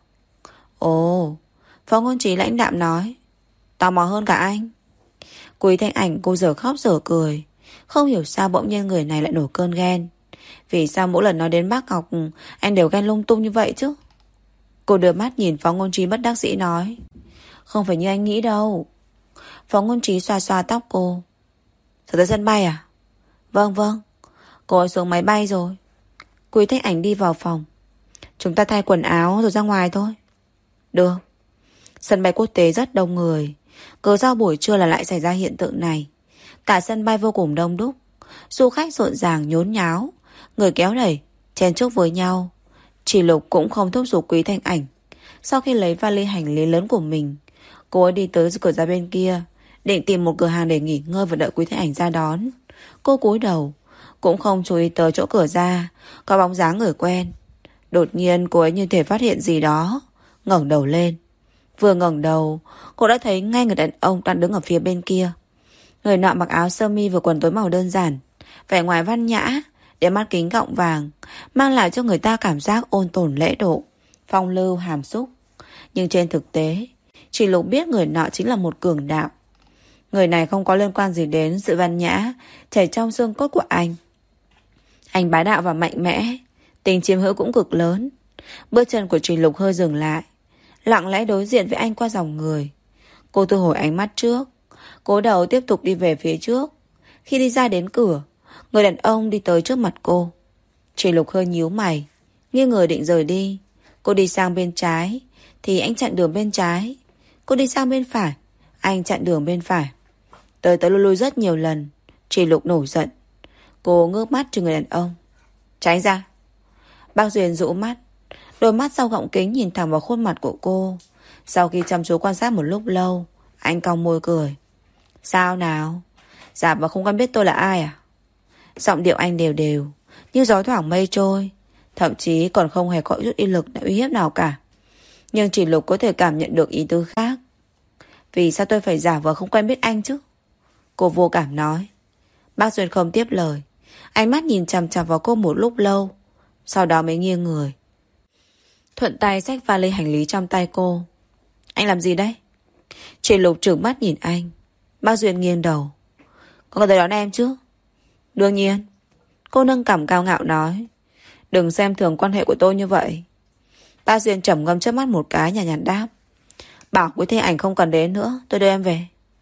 Ồ. Phó Ngôn Trí lãnh đạm nói. Tò mò hơn cả anh. Quý Thanh Ảnh cô giờ khóc giờ cười. Không hiểu sao bỗng nhiên người này lại nổi cơn ghen. Vì sao mỗi lần nói đến bác Ngọc anh đều ghen lung tung như vậy chứ? Cô đưa mắt nhìn Phó Ngôn Trí bất đắc dĩ nói. Không phải như anh nghĩ đâu. Phó Ngôn Trí xoa xoa tóc cô. Giờ tới sân bay à? Vâng vâng. Cô ấy xuống máy bay rồi. Quý Thanh Ảnh đi vào phòng. Chúng ta thay quần áo rồi ra ngoài thôi. Được. Sân bay quốc tế rất đông người. Cớ do buổi trưa là lại xảy ra hiện tượng này. Cả sân bay vô cùng đông đúc. Du khách rộn ràng nhốn nháo. Người kéo đẩy, chen chúc với nhau. Chỉ Lục cũng không thúc giục Quý Thanh Ảnh. Sau khi lấy vali hành lý lớn của mình, cô ấy đi tới cửa ra bên kia, định tìm một cửa hàng để nghỉ ngơi và đợi Quý Thanh Ảnh ra đón. Cô cúi đầu, cũng không chú ý tới chỗ cửa ra có bóng dáng người quen. Đột nhiên cô ấy như thể phát hiện gì đó, ngẩng đầu lên. Vừa ngẩng đầu, cô đã thấy ngay người đàn ông đang đứng ở phía bên kia. Người nọ mặc áo sơ mi và quần tối màu đơn giản, vẻ ngoài văn nhã, đeo mắt kính gọng vàng, mang lại cho người ta cảm giác ôn tồn lễ độ, phong lưu hàm xúc. Nhưng trên thực tế, Chỉ Lục biết người nọ chính là một cường đạo. Người này không có liên quan gì đến sự văn nhã chảy trong xương cốt của anh. Anh bá đạo và mạnh mẽ, tình chiếm hữu cũng cực lớn. Bước chân của Chỉ Lục hơi dừng lại, lặng lẽ đối diện với anh qua dòng người. Cô thu hồi ánh mắt trước, cố đầu tiếp tục đi về phía trước. Khi đi ra đến cửa, người đàn ông đi tới trước mặt cô. Chỉ Lục hơi nhíu mày, nghiêng người định rời đi. Cô đi sang bên trái thì anh chặn đường bên trái. Cô đi sang bên phải, anh chặn đường bên phải. Tới tới lui lui rất nhiều lần. Chỉ Lục nổi giận. Cô ngước mắt cho người đàn ông. Tránh ra. Bác Duyên rũ mắt, đôi mắt sau gọng kính nhìn thẳng vào khuôn mặt của cô. Sau khi chăm chú quan sát một lúc lâu, anh cong môi cười. Sao nào? Dạ mà không quen biết tôi là ai à? Giọng điệu anh đều đều, như gió thoảng mây trôi, thậm chí còn không hề có chút uy lực uy hiếp nào cả. Nhưng Chỉ Lục có thể cảm nhận được ý tứ khác. Vì sao tôi phải giả vờ không quen biết anh chứ? Cô vô cảm nói. Bác Duyên không tiếp lời. Ánh mắt nhìn chằm chằm vào cô một lúc lâu, sau đó mới nghiêng người, thuận tay xách vali hành lý trong tay cô. Anh làm gì đấy? Chỉ Lục trừng mắt nhìn anh. Bác Duyên nghiêng đầu. Có cần tới đón em chứ? Đương nhiên. Cô nâng cằm cao ngạo nói. Đừng xem thường quan hệ của tôi như vậy. Bác Duyên trầm ngâm chớp mắt một cái, nhàn nhạt đáp. Bảo Quý Thanh Ảnh không cần đến nữa, tôi đưa em về.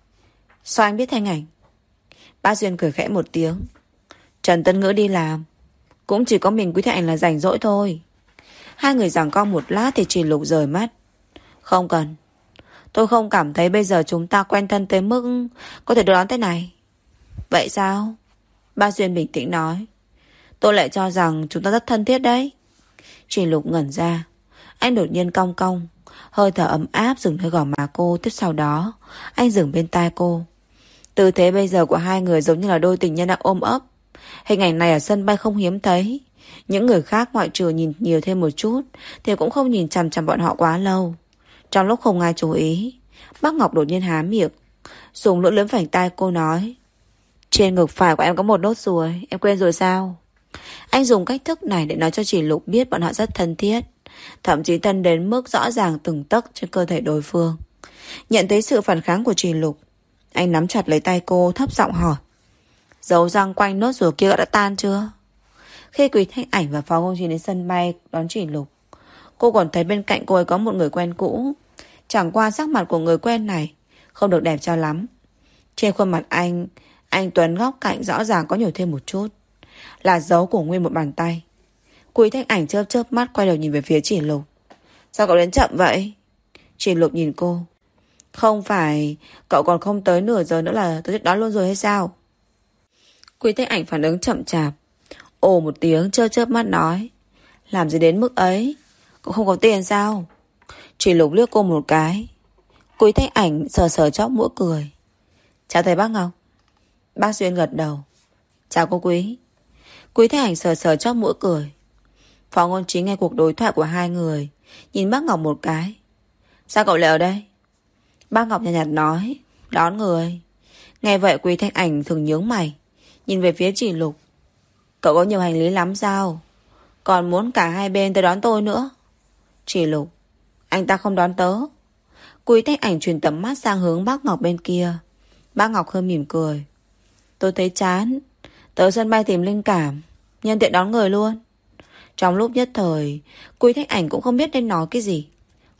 Sao anh biết Thanh Ảnh? Bác Duyên cười khẽ một tiếng. Trần Tân Ngữ đi làm, cũng chỉ có mình Quý Thanh Ảnh là rảnh rỗi thôi. Hai người giằng co một lát thì Chỉ Lục rời mắt. Không cần. Tôi không cảm thấy bây giờ chúng ta quen thân tới mức có thể đoán thế này. Vậy sao? Bác Duyên bình tĩnh nói. Tôi lại cho rằng chúng ta rất thân thiết đấy. Chỉ Lục ngẩn ra. Anh đột nhiên cong cong, hơi thở ấm áp dừng nơi gò má cô. Tiếp sau đó anh dừng bên tai cô. Tư thế bây giờ của hai người giống như là đôi tình nhân đang ôm ấp. Hình ảnh này ở sân bay không hiếm thấy. Những người khác ngoại trừ nhìn nhiều thêm một chút thì cũng không nhìn chằm chằm bọn họ quá lâu. Trong lúc không ai chú ý, bác Ngọc đột nhiên há miệng, dùng lưỡi liếm phành tai cô nói. Trên ngực phải của em có một nốt ruồi, em quên rồi sao? Anh dùng cách thức này để nói cho Chỉ Lục biết bọn họ rất thân thiết, thậm chí thân đến mức rõ ràng từng tấc trên cơ thể đối phương. Nhận thấy sự phản kháng của Chỉ Lục, anh nắm chặt lấy tay cô, thấp giọng hỏi. Dấu răng quanh nốt ruồi kia đã tan chưa? Khi Quý Thanh Ảnh và Phó Ngôn Trí đến sân bay đón Chỉ Lục, cô còn thấy bên cạnh cô ấy có một người quen cũ. Chẳng qua sắc mặt của người quen này không được đẹp cho lắm. Trên khuôn mặt anh, anh Tuấn góc cạnh rõ ràng có nhiều thêm một chút, là dấu của nguyên một bàn tay. Quý Thanh Ảnh chớp chớp mắt quay đầu nhìn về phía Chỉ Lục. Sao cậu đến chậm vậy? Chỉ Lục nhìn cô. Không phải cậu còn không tới nửa giờ nữa là tới đó luôn rồi hay sao? Quý Thanh Ảnh phản ứng chậm chạp, ồ một tiếng, chớp chớp mắt nói. Làm gì đến mức ấy? Cậu không có tiền sao? Chỉ Lục liếc cô một cái. Quý Thanh Ảnh sờ sờ chóp mũi cười. Chào thầy bác Ngọc. Bác Duyên gật đầu. Chào cô Quý. Quý Thanh Ảnh sờ sờ chóp mũi cười. Phó Ngôn Trí nghe cuộc đối thoại của hai người, nhìn bác Ngọc một cái. Sao cậu lại ở đây? Bác Ngọc nhạt nhạt nói. Đón người. Nghe vậy Quý Thanh Ảnh thường nhướng mày, nhìn về phía Chỉ Lục. Cậu có nhiều hành lý lắm sao? Còn muốn cả hai bên tới đón tôi nữa? Chỉ Lục. Anh ta không đón tớ. Quý Thanh Ảnh chuyển tầm mắt sang hướng bác Ngọc bên kia. Bác Ngọc hơi mỉm cười. Tôi thấy chán, tới sân bay tìm linh cảm, nhân tiện đón người luôn. Trong lúc nhất thời, Quý Thanh Ảnh cũng không biết nên nói cái gì.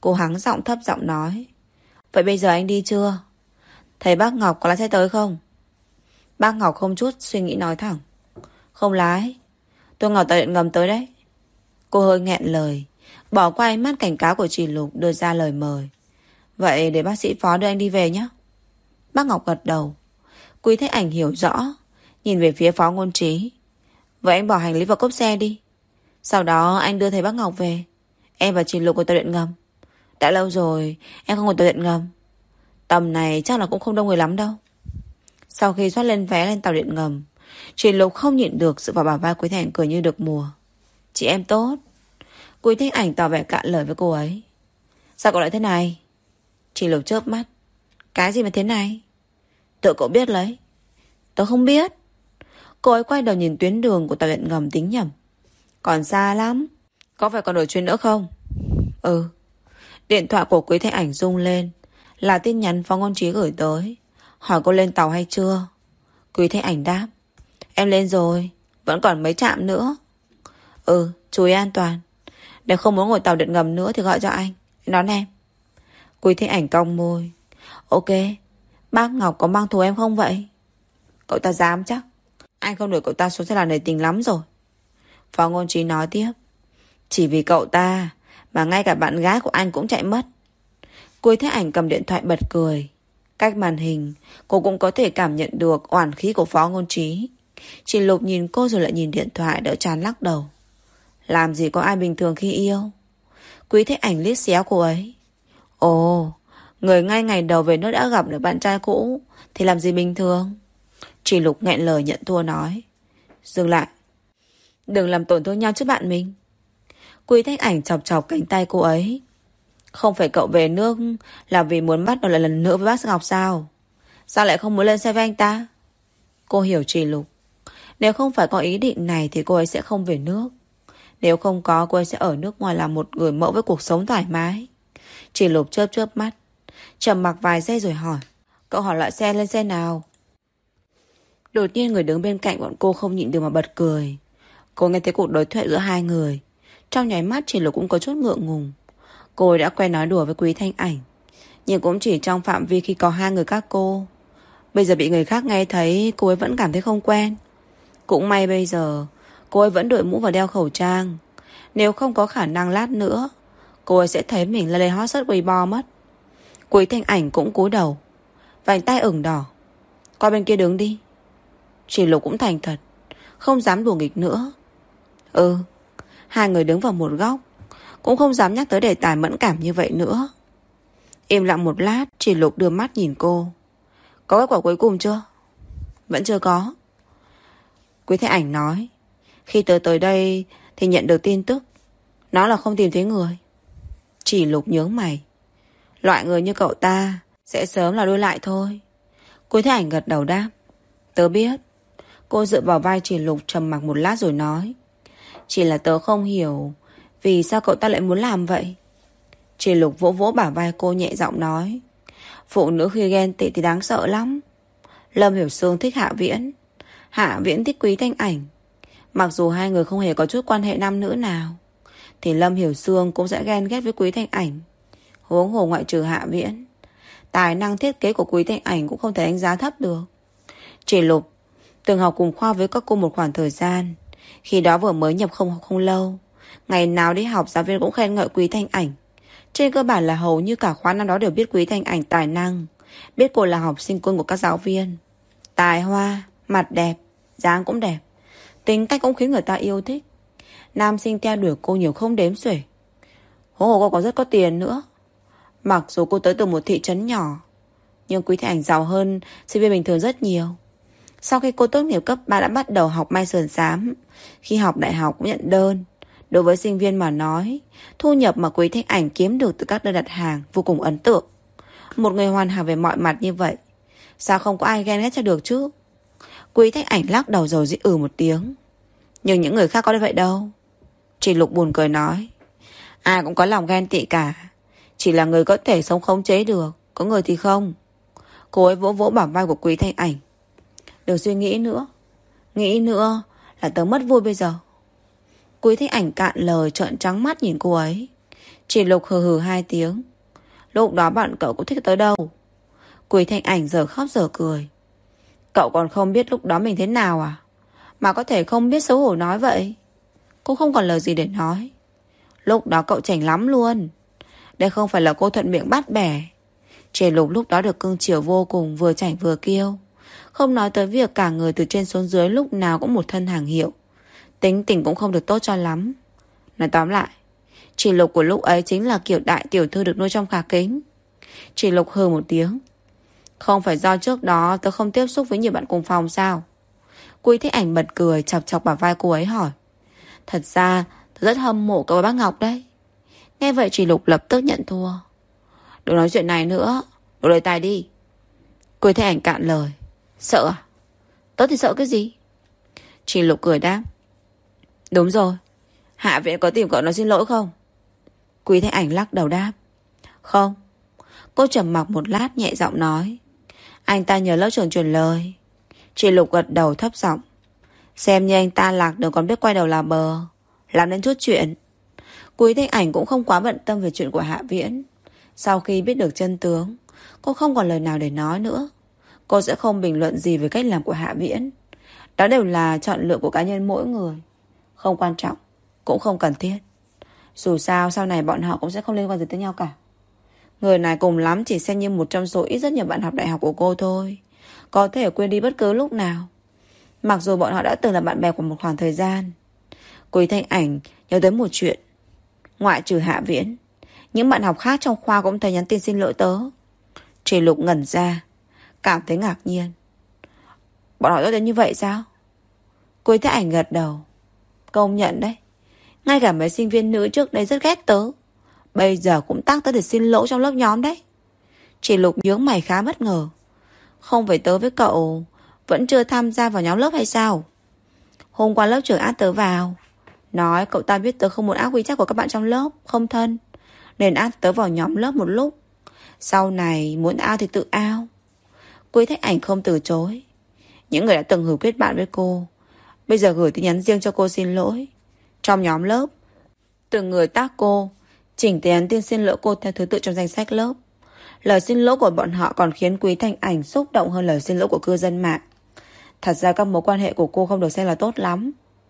Cô hắng giọng thấp giọng nói. Vậy bây giờ anh đi chưa? Thấy bác Ngọc có lái xe tới không? Bác Ngọc không chút suy nghĩ nói thẳng. Không lái. Tôi ngồi tàu điện ngầm tới đấy. Cô hơi nghẹn lời, bỏ qua ánh mắt cảnh cáo của chị Lục, đưa ra lời mời. Vậy để bác sĩ Phó đưa anh đi về nhé. Bác Ngọc gật đầu. Quý Thế Ảnh hiểu rõ, nhìn về phía Phó Ngôn Trí. Vậy anh bỏ hành lý vào cốp xe đi. Sau đó anh đưa thầy bác Ngọc về. Em và chị Lục ngồi tàu điện ngầm. Đã lâu rồi em không ngồi tàu điện ngầm. Tầm này chắc là cũng không đông người lắm đâu. Sau khi soát lên vé lên tàu điện ngầm, chị Lục không nhịn được sự vào bả vai Quý Thế Ảnh, cười như được mùa. Chị em tốt. Quý Thế Ảnh tỏ vẻ cạn lời với cô ấy. Sao cậu lại thế này? Chị Lục chớp mắt. Cái gì mà thế này? Tự cậu biết lấy. Tớ không biết. Cô ấy quay đầu nhìn tuyến đường của tàu điện ngầm tính nhầm. Còn xa lắm. Có phải còn đổi chuyến nữa không? Ừ. Điện thoại của Quý Thế Ảnh rung lên. Là tin nhắn Phó Ngôn Trí gửi tới, hỏi cô lên tàu hay chưa. Quý Thế Ảnh đáp. Em lên rồi. Vẫn còn mấy trạm nữa. Ừ, chú ý an toàn. Nếu không muốn ngồi tàu điện ngầm nữa thì gọi cho anh, anh đón em. Quý Thế Ảnh cong môi. Ok. Bác Ngọc có mang thù em không vậy? Cậu ta dám chắc. Anh không đuổi cậu ta xuống sẽ là nể tình lắm rồi. Phó Ngôn Trí nói tiếp. Chỉ vì cậu ta mà ngay cả bạn gái của anh cũng chạy mất. Quý Thế Ảnh cầm điện thoại bật cười. Cách màn hình, cô cũng có thể cảm nhận được oản khí của Phó Ngôn Trí. Chị Lục nhìn cô rồi lại nhìn điện thoại, đỡ chán lắc đầu. Làm gì có ai bình thường khi yêu. Quý Thế Ảnh liếc xéo cô ấy. Ồ, người ngay ngày đầu về nước đã gặp được bạn trai cũ thì làm gì bình thường. Chị Lục nghẹn lời nhận thua nói. Dừng lại. Đừng làm tổn thương nhau trước bạn mình. Quý Thế Ảnh chọc chọc cánh tay cô ấy. Không phải cậu về nước là vì muốn bắt đầu lại lần nữa với bác Ngọc sao? Sao lại không muốn lên xe với anh ta? Cô hiểu chị Lục. Nếu không phải có ý định này thì cô ấy sẽ không về nước. Nếu không có, cô ấy sẽ ở nước ngoài làm một người mẫu với cuộc sống thoải mái. Chị Lục chớp chớp mắt, trầm mặc vài giây rồi hỏi. Cậu hỏi loại xe lên xe nào? Đột nhiên người đứng bên cạnh bọn cô không nhịn được mà bật cười. Cô nghe thấy cuộc đối thoại giữa hai người. Trong nháy mắt chị Lục cũng có chút ngượng ngùng. Cô ấy đã quen nói đùa với Quý Thanh Ảnh, nhưng cũng chỉ trong phạm vi khi có hai người các cô. Bây giờ bị người khác nghe thấy, cô ấy vẫn cảm thấy không quen. Cũng may bây giờ cô ấy vẫn đội mũ và đeo khẩu trang. Nếu không có khả năng lát nữa cô ấy sẽ thấy mình là lên hot search Weibo mất. Quý Thanh Ảnh cũng cúi đầu, vành tay ửng đỏ. Qua bên kia đứng đi. Chị Lục cũng thành thật, không dám đùa nghịch nữa. Ừ. Hai người đứng vào một góc, cũng không dám nhắc tới đề tài mẫn cảm như vậy nữa. Im lặng một lát, chị Lục đưa mắt nhìn cô. Có kết quả cuối cùng chưa? Vẫn chưa có. Quý Thế Ảnh nói. Khi tớ tới đây thì nhận được tin tức, nó là không tìm thấy người. Chỉ Lục nhướng mày. Loại người như cậu ta sẽ sớm là đôi lại thôi. Quý Thế Ảnh gật đầu đáp. Tớ biết. Cô dựa vào vai Chỉ Lục trầm mặc một lát rồi nói. Chỉ là tớ không hiểu vì sao cậu ta lại muốn làm vậy. Chỉ Lục vỗ vỗ bả vai cô nhẹ giọng nói. Phụ nữ khi ghen tị thì đáng sợ lắm. Lâm Hiểu Sương thích Hạ Viễn, Hạ Viễn thích Quý Thanh Ảnh. Mặc dù hai người không hề có chút quan hệ nam nữ nào, thì Lâm Hiểu Sương cũng sẽ ghen ghét với Quý Thanh Ảnh. Huống hồ ngoại trừ Hạ Viễn, tài năng thiết kế của Quý Thanh Ảnh cũng không thể đánh giá thấp được. Chỉ Lục từng học cùng khoa với các cô một khoảng thời gian. Khi đó vừa mới nhập không học không lâu, ngày nào đi học giáo viên cũng khen ngợi Quý Thanh Ảnh. Trên cơ bản là hầu như cả khóa năm đó đều biết Quý Thanh Ảnh tài năng, biết cô là học sinh quân của các giáo viên. Tài hoa, mặt đẹp, dáng cũng đẹp, tính cách cũng khiến người ta yêu thích. Nam sinh theo đuổi cô nhiều không đếm xuể. Huống hồ cô còn rất có tiền nữa. Mặc dù cô tới từ một thị trấn nhỏ, nhưng Quý Thanh Ảnh giàu hơn sinh viên bình thường rất nhiều. Sau khi cô tốt nghiệp cấp ba đã bắt đầu học may sườn xám. Khi học đại học cũng nhận đơn. Đối với sinh viên mà nói, thu nhập mà Quý Thanh Ảnh kiếm được từ các đơn đặt hàng vô cùng ấn tượng. Một người hoàn hảo về mọi mặt như vậy, sao không có ai ghen ghét cho được chứ? Quý Thanh Ảnh lắc đầu rồi dĩ ừ một tiếng. Nhưng những người khác có như vậy đâu. Chỉ Lục buồn cười nói. Ai cũng có lòng ghen tị cả, chỉ là người có thể sống khống chế được, có người thì không. Cô ấy vỗ vỗ bả vai của Quý Thanh Ảnh. Đừng suy nghĩ nữa. Nghĩ nữa là tớ mất vui bây giờ. Quý Thanh Ảnh cạn lời, trợn trắng mắt nhìn cô ấy. Chỉ Lục hừ hừ hai tiếng. Lúc đó bạn cậu cũng thích tới đâu. Quý Thanh Ảnh giờ khóc giờ cười. Cậu còn không biết lúc đó mình thế nào à? Mà có thể không biết xấu hổ nói vậy. Cô không còn lời gì để nói. Lúc đó cậu chảnh lắm luôn. Đây không phải là cô thuận miệng bắt bẻ. Chỉ Lục lúc đó được cưng chiều vô cùng, vừa chảnh vừa kiêu. Không nói tới việc cả người từ trên xuống dưới lúc nào cũng một thân hàng hiệu. Tính tình cũng không được tốt cho lắm. Nói tóm lại, Chỉ Lục của lúc ấy chính là kiểu đại tiểu thư được nuôi trong khả kính. Chỉ Lục hừ một tiếng. Không phải do trước đó tớ không tiếp xúc với nhiều bạn cùng phòng sao? Quý Thích Ảnh bật cười, chọc chọc bả vai cô ấy hỏi. Thật ra tớ rất hâm mộ cậu bác Ngọc đấy. Nghe vậy Chỉ Lục lập tức nhận thua. Đừng nói chuyện này nữa, đổ lời tài đi. Quý Thích Ảnh cạn lời. Sợ à? Tớ thì sợ cái gì? Chỉ Lục cười đáp. Đúng rồi, Hạ viện có tìm cậu nói xin lỗi không? Quý Thích Ảnh lắc đầu đáp. Không. Cô trầm mặc một lát nhẹ giọng nói. Anh ta nhờ lớp trưởng truyền lời. Chỉ Lục gật đầu thấp giọng. Xem như anh ta lạc đường còn biết quay đầu là bờ. Làm nên chút chuyện. Quý Thích Ảnh cũng không quá bận tâm về chuyện của Hạ Viễn. Sau khi biết được chân tướng, cô không còn lời nào để nói nữa. Cô sẽ không bình luận gì về cách làm của Hạ Viễn. Đó đều là chọn lựa của cá nhân mỗi người. Không quan trọng, cũng không cần thiết. Dù sao sau này bọn họ cũng sẽ không liên quan gì tới nhau cả. Người này cùng lắm chỉ xem như một trong số ít rất nhiều bạn học đại học của cô thôi. Có thể quên đi bất cứ lúc nào. Mặc dù bọn họ đã từng là bạn bè của một khoảng thời gian. Quý Thanh Ảnh nhớ tới một chuyện. Ngoại trừ Hạ Viễn, những bạn học khác trong khoa cũng thấy nhắn tin xin lỗi tớ. Chỉ Lục ngẩn ra, cảm thấy ngạc nhiên. Bọn họ tốt đến như vậy sao? Quý Thanh Ảnh gật đầu. Công nhận đấy. Ngay cả mấy sinh viên nữ trước đây rất ghét tớ, bây giờ cũng tác tớ để xin lỗi trong lớp nhóm đấy. Chỉ Lục nhướng mày khá bất ngờ. Không phải tớ với cậu vẫn chưa tham gia vào nhóm lớp hay sao? Hôm qua lớp trưởng át tớ vào, nói cậu ta biết tớ không muốn ác quy chắc của các bạn trong lớp, không thân, nên át tớ vào nhóm lớp một lúc. Sau này muốn ao thì tự ao. Quý Thanh Ảnh không từ chối. Những người đã từng hữu kết bạn với cô bây giờ gửi tin nhắn riêng cho cô xin lỗi. Trong nhóm lớp, từng người tác cô chỉnh tin nhắn tin xin lỗi cô theo thứ tự trong danh sách lớp. Lời xin lỗi của bọn họ còn khiến Quý Thanh Ảnh xúc động hơn lời xin lỗi của cư dân mạng. Thật ra các mối quan hệ của cô không được xem là tốt lắm.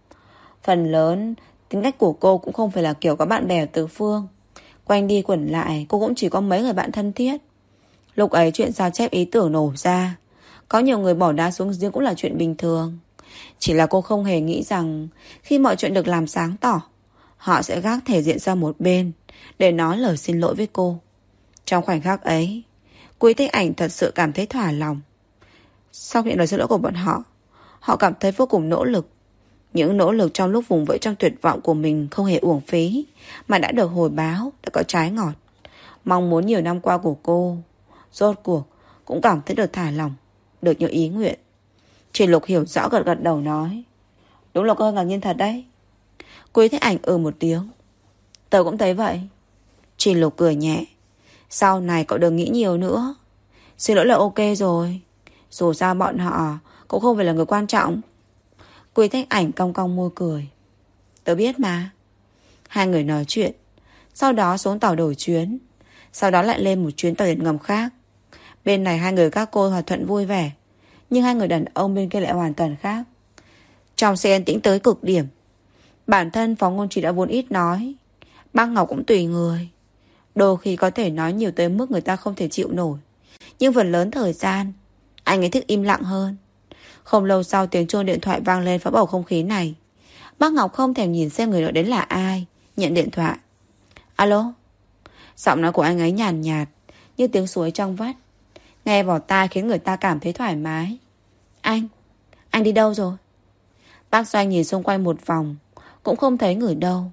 Phần lớn tính cách của cô cũng không phải là kiểu có bạn bè ở tứ phương. Quanh đi quẩn lại cô cũng chỉ có mấy người bạn thân thiết. Lúc ấy chuyện sao chép ý tưởng nổ ra, có nhiều người bỏ đá xuống giếng cũng là chuyện bình thường. Chỉ là cô không hề nghĩ rằng khi mọi chuyện được làm sáng tỏ, họ sẽ gác thể diện ra một bên để nói lời xin lỗi với cô. Trong khoảnh khắc ấy, Quý Thanh Ảnh thật sự cảm thấy thỏa lòng. Sau khi lời xin lỗi của bọn họ, họ cảm thấy vô cùng nỗ lực. Những nỗ lực trong lúc vùng vẫy trong tuyệt vọng của mình không hề uổng phí, mà đã được hồi báo, đã có trái ngọt. Mong muốn nhiều năm qua của cô rốt cuộc cũng cảm thấy được thả lòng, được như ý nguyện. Chỉ Lục hiểu rõ gật gật đầu nói. Đúng là cô ngạc nhiên thật đấy. Quý Thanh Ảnh ừ một tiếng. Tớ cũng thấy vậy. Chỉ Lục cười nhẹ. Sau này cậu đừng nghĩ nhiều nữa. Xin lỗi là ok rồi. Dù sao bọn họ cũng không phải là người quan trọng. Quý Thanh Ảnh cong cong môi cười. Tớ biết mà. Hai người nói chuyện, sau đó xuống tàu đổi chuyến, sau đó lại lên một chuyến tàu điện ngầm khác. Bên này hai người các cô hòa thuận vui vẻ, nhưng hai người đàn ông bên kia lại hoàn toàn khác. Trong xe yên tĩnh tới cực điểm. Bản thân Phó Ngôn Trí đã vốn ít nói, Bác Ngọc cũng tùy người. Đôi khi có thể nói nhiều tới mức người ta không thể chịu nổi, nhưng phần lớn thời gian anh ấy thích im lặng hơn. Không lâu sau tiếng chuông điện thoại vang lên phá bầu không khí này. Bác Ngọc không thèm nhìn xem người đó đến là ai, nhận điện thoại. Alo. Giọng nói của anh ấy nhàn nhạt, như tiếng suối trong vắt, nghe vào tai khiến người ta cảm thấy thoải mái. Anh, anh đi đâu rồi? Bác Doanh nhìn xung quanh một vòng, cũng không thấy người đâu.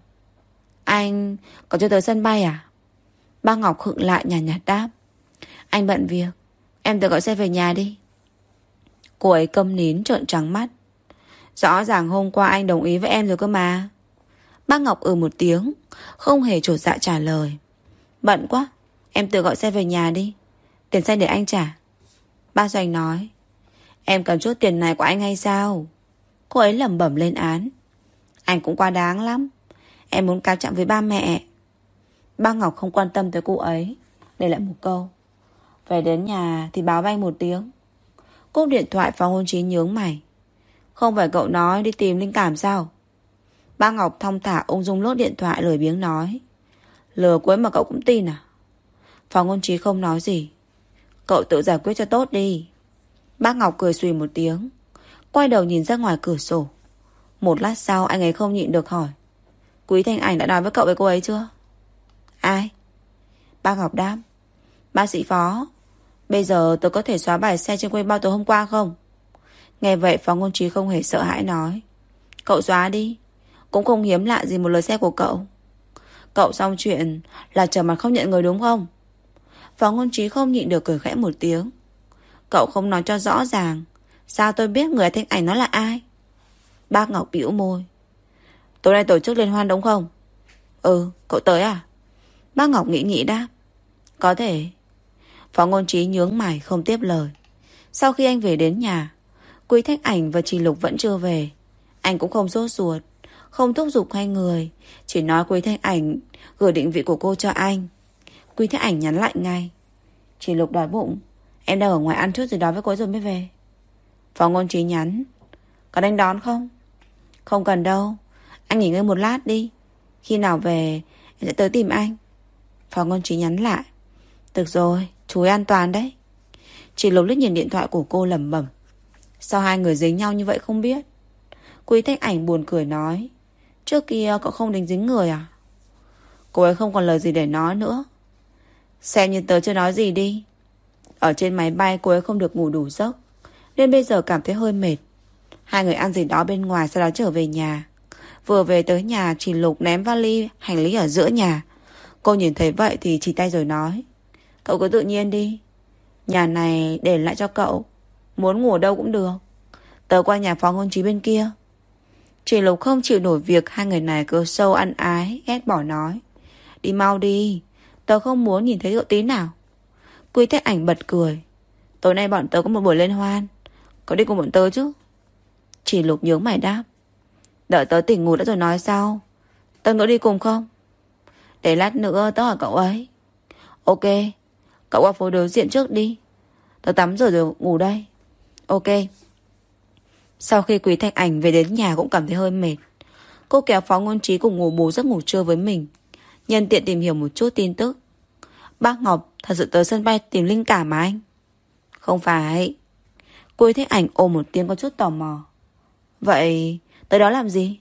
Anh còn chưa tới sân bay à? Bác Ngọc khựng lại nhàn nhạt đáp. Anh bận việc, em tự gọi xe về nhà đi. Cô ấy câm nín trợn trắng mắt. Rõ ràng hôm qua anh đồng ý với em rồi cơ mà. Bác Ngọc ừ một tiếng, không hề chột dạ trả lời. Bận quá, em tự gọi xe về nhà đi. Tiền xe để anh trả. Bác Doanh nói. Em cần chút tiền này của anh hay sao? Cô ấy lẩm bẩm lên án. Anh cũng quá đáng lắm. Em muốn cáo trạng với ba mẹ. Bác Ngọc không quan tâm tới cô ấy, để lại một câu: về đến nhà thì báo với anh một tiếng. Cúp điện thoại, Phó Ngôn Trí nhướng mày. Không phải cậu nói đi tìm linh cảm sao? Bác Ngọc thong thả ung dung lướt điện thoại, lười biếng nói. Lừa cuối mà cậu cũng tin à? Phó Ngôn Trí không nói gì. Cậu tự giải quyết cho tốt đi. Bác Ngọc cười xùy một tiếng, quay đầu nhìn ra ngoài cửa sổ. Một lát sau anh ấy không nhịn được hỏi: Quý Thanh Ảnh đã nói với cậu về cô ấy chưa? Ai? Bác Ngọc đáp: Bác sĩ Phó. Bây giờ tôi có thể xóa bài xe trên quê bao tối hôm qua không? Nghe vậy Phó Ngôn Trí không hề sợ hãi nói: Cậu xóa đi, cũng không hiếm lạ gì một lời xe của cậu. Cậu xong chuyện là trở mặt không nhận người đúng không? Phó Ngôn Trí không nhịn được cười khẽ một tiếng. Cậu không nói cho rõ ràng, sao tôi biết người Thanh Ảnh nó là ai? Bác Ngọc bĩu môi. Tối nay tổ chức liên hoan đúng không? Ừ, cậu tới à? Bác Ngọc nghĩ nghĩ đáp: Có thể. Phó Ngôn Trí nhướng mày không tiếp lời. Sau khi anh về đến nhà, Quý Thanh Ảnh và Trì Lục vẫn chưa về. Anh cũng không sốt ruột, không thúc giục hai người, chỉ nói Quý Thanh Ảnh gửi định vị của cô cho anh. Quý Thanh Ảnh nhắn lại ngay: Trì Lục đói bụng, em đang ở ngoài ăn chút gì đó với cô rồi mới về. Phó Ngôn Trí nhắn: Cần anh đón không? Không cần đâu, anh nghỉ ngơi một lát đi, khi nào về em sẽ tới tìm anh. Phó Ngôn Trí nhắn lại: Được rồi, chú ấy an toàn đấy. Trì Lục liếc nhìn điện thoại của cô lẩm bẩm: Sao hai người dính nhau như vậy không biết? Quý Thanh Ảnh buồn cười nói: Trước kia cậu không định dính người à? Cô ấy không còn lời gì để nói nữa. Xem như tớ chưa nói gì đi. Ở trên máy bay cô ấy không được ngủ đủ giấc, nên bây giờ cảm thấy hơi mệt. Hai người ăn gì đó bên ngoài, sau đó trở về nhà. Vừa về tới nhà, Trì Lục ném vali hành lý ở giữa nhà. Cô nhìn thấy vậy thì chỉ tay rồi nói: Cậu cứ tự nhiên đi, nhà này để lại cho cậu, muốn ngủ ở đâu cũng được. Tớ qua nhà Phó Ngôn Trí bên kia. Trì Lục không chịu nổi việc hai người này cứ sâu ăn ái, ghét bỏ nói: Đi mau đi, tớ không muốn nhìn thấy cậu tí nào. Quý Thanh Ảnh bật cười: Tối nay bọn tớ có một buổi liên hoan, cậu đi cùng bọn tớ chứ? Trì Lục nhướng mày đáp: Đợi tớ tỉnh ngủ đã rồi nói sau. Tớ có đi cùng không? Để lát nữa tớ hỏi cậu ấy. Ok, cậu qua phố đối diện trước đi, tớ tắm rửa rồi ngủ đây. Ok. Sau khi Quý Thanh Ảnh về đến nhà cũng cảm thấy hơi mệt. Cô kéo Phó Ngôn Trí cùng ngủ bù giấc ngủ trưa với mình, nhân tiện tìm hiểu một chút tin tức. Bác Ngọc thật sự tới sân bay tìm linh cảm mà anh? Không phải. Quý Thanh Ảnh ôm một tiếng có chút tò mò. Vậy tới đó làm gì?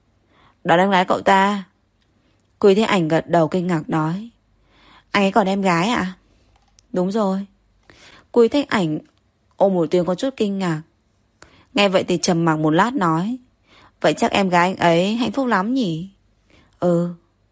Đó đang lái cậu ta. Quý Thanh Ảnh gật đầu kinh ngạc nói: Anh ấy còn em gái à? Đúng rồi. Quý Thanh Ảnh ôm một tiếng có chút kinh ngạc. Nghe vậy thì trầm mặc một lát nói: Vậy chắc em gái anh ấy hạnh phúc lắm nhỉ? Ừ.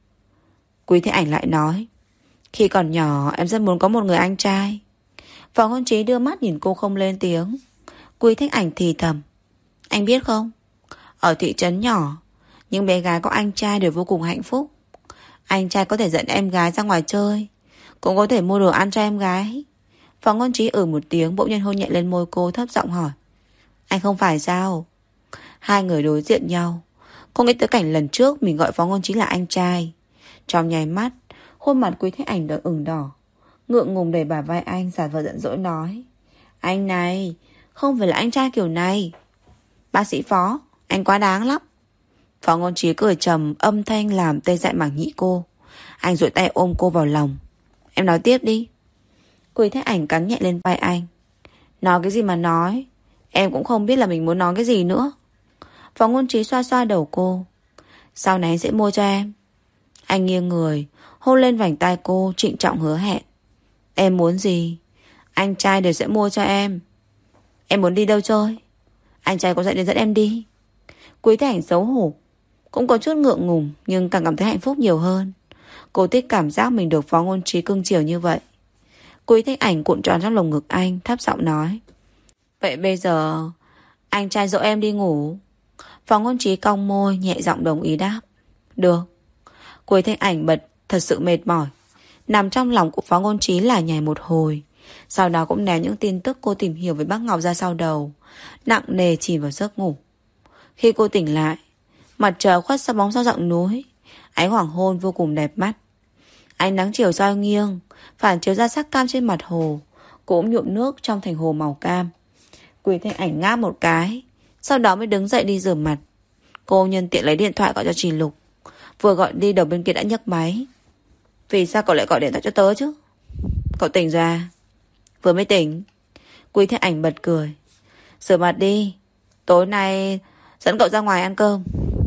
Quý Thanh Ảnh lại nói: Khi còn nhỏ em rất muốn có một người anh trai. Phó Ngôn Trí đưa mắt nhìn cô không lên tiếng. Quý Thanh Ảnh thì thầm: Anh biết không, ở thị trấn nhỏ, những bé gái có anh trai đều vô cùng hạnh phúc. Anh trai có thể dẫn em gái ra ngoài chơi, cũng có thể mua đồ ăn cho em gái. Phó Ngôn Trí ừ một tiếng, bỗng nhiên hôn nhẹ lên môi cô, thấp giọng hỏi: Anh không phải sao? Hai người đối diện nhau. Cô nghĩ tới cảnh lần trước mình gọi Phó Ngôn Trí là anh trai. Trong nháy mắt, khuôn mặt Quý Thanh Ảnh đã ửng đỏ, ngượng ngùng đẩy bả vai anh, giả vờ giận dỗi nói: Anh này, không phải là anh trai kiểu này. Bác sĩ Phó, anh quá đáng lắm. Phó Ngôn Trí cười trầm, âm thanh làm tê dại mảng nhĩ cô. Anh duỗi tay ôm cô vào lòng: Em nói tiếp đi. Quý Thanh Ảnh cắn nhẹ lên vai anh: Nói cái gì mà nói, em cũng không biết là mình muốn nói cái gì nữa. Phó Ngôn Trí xoa xoa đầu cô: Sau này anh sẽ mua cho em. Anh nghiêng người, hôn lên vành tai cô, trịnh trọng hứa hẹn: Em muốn gì, anh trai đều sẽ mua cho em. Em muốn đi đâu chơi, anh trai có dạy đến dẫn em đi. Quý Thanh Ảnh xấu hổ, cũng có chút ngượng ngùng, nhưng càng cảm thấy hạnh phúc nhiều hơn. Cô thích cảm giác mình được Phó Ngôn Trí cưng chiều như vậy. Quý Thanh Ảnh cuộn tròn trong lồng ngực anh, thấp giọng nói: Vậy bây giờ anh trai dỗ em đi ngủ. Phó Ngôn Trí cong môi, nhẹ giọng đồng ý đáp: Được. Quý Thanh Ảnh bật thật sự mệt mỏi, nằm trong lòng của Phó Ngôn Trí là nhảy một hồi. Sau đó cũng ném những tin tức cô tìm hiểu về bác Ngọc ra sau đầu, nặng nề chìm vào giấc ngủ. Khi cô tỉnh lại, mặt trời khuất sau bóng sau dặng núi, ánh hoàng hôn vô cùng đẹp mắt. Ánh nắng chiều soi nghiêng, phản chiếu ra sắc cam trên mặt hồ, cũng nhuộm nước trong thành hồ màu cam. Quý Thanh Ảnh ngáp một cái, sau đó mới đứng dậy đi rửa mặt. Cô nhân tiện lấy điện thoại gọi cho Trì Lục. Vừa gọi đi đầu bên kia đã nhấc máy. Vì sao cậu lại gọi điện thoại cho tớ chứ? Cậu tỉnh rồi à? Vừa mới tỉnh. Quý Thanh Ảnh bật cười. Rửa mặt đi, tối nay dẫn cậu ra ngoài ăn cơm.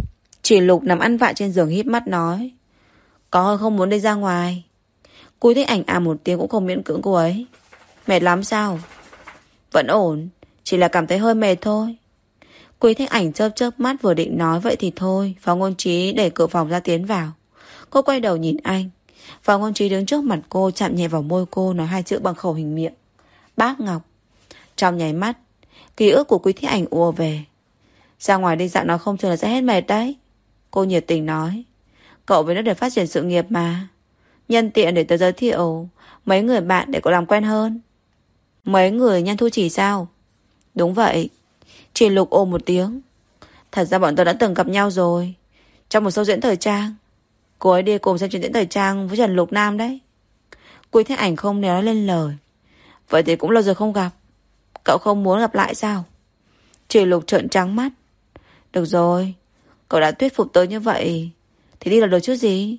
Trì Lục nằm ăn vạ trên giường híp mắt nói. Có hơi không muốn đi ra ngoài. Quý Thanh Ảnh à một tiếng cũng không miễn cưỡng cô ấy. Mệt lắm sao? Vẫn ổn, chỉ là cảm thấy hơi mệt thôi. Quý Thanh Ảnh chớp chớp mắt, vừa định nói vậy thì thôi, Phó Ngôn Trí đẩy cửa phòng ra tiến vào. Cô quay đầu nhìn anh. Phó Ngôn Trí đứng trước mặt cô, chạm nhẹ vào môi cô, nói hai chữ bằng khẩu hình miệng. Bác Ngọc. Trong nháy mắt, ký ức của Quý Thanh Ảnh ùa về. Ra ngoài đi dạo nó không chừng là sẽ hết mệt đấy. Cô nhiệt tình nói. Cậu với nó để phát triển sự nghiệp mà. Nhân tiện để tớ giới thiệu mấy người bạn để cậu làm quen hơn. Mấy người Nhan Thu Chỉ sao? Đúng vậy. Trì Lục ôm một tiếng. Thật ra bọn tôi đã từng gặp nhau rồi, trong một show diễn thời trang. Cô ấy đi cùng xem chuyện diễn thời trang với Trần Lục Nam đấy. Quý Thanh Ảnh không nói lên lời. Vậy thì cũng lâu rồi không gặp. Cậu không muốn gặp lại sao? Trì Lục trợn trắng mắt. Được rồi, cậu đã thuyết phục tớ như vậy thì đi là được chứ gì.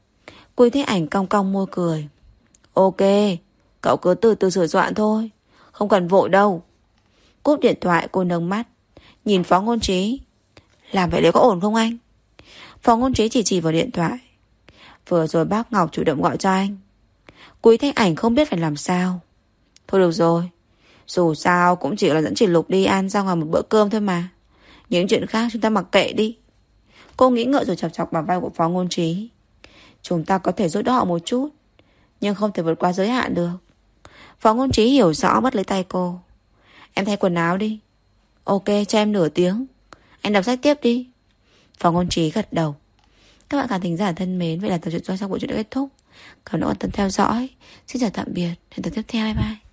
Quý Thanh Ảnh cong cong môi cười. Ok, cậu cứ từ từ sửa soạn thôi, không cần vội đâu. Cúp điện thoại cô nâng mắt nhìn Phó Ngôn Trí. Làm vậy liệu có ổn không anh? Phó Ngôn Trí chỉ chỉ vào điện thoại. Vừa rồi bác Ngọc chủ động gọi cho anh. Quý Thanh Ảnh không biết phải làm sao. Thôi được rồi, dù sao cũng chỉ là dẫn Trì Lục đi ăn ra ngoài một bữa cơm thôi mà. Những chuyện khác chúng ta mặc kệ đi. Cô nghĩ ngợi rồi chọc chọc vào vai của Phó Ngôn Trí. Chúng ta có thể giúp đỡ họ một chút, nhưng không thể vượt qua giới hạn được. Phó Ngôn Trí hiểu rõ, bắt lấy tay cô. Em thay quần áo đi. Ok, cho em nửa tiếng. Anh đọc sách tiếp đi. Phó Ngôn Trí gật đầu. Các bạn khán thính giả thân mến, vậy là tập truyện trong bộ truyện đã kết thúc. Cảm ơn các bạn theo dõi. Xin chào tạm biệt. Hẹn tập tiếp theo. Bye bye.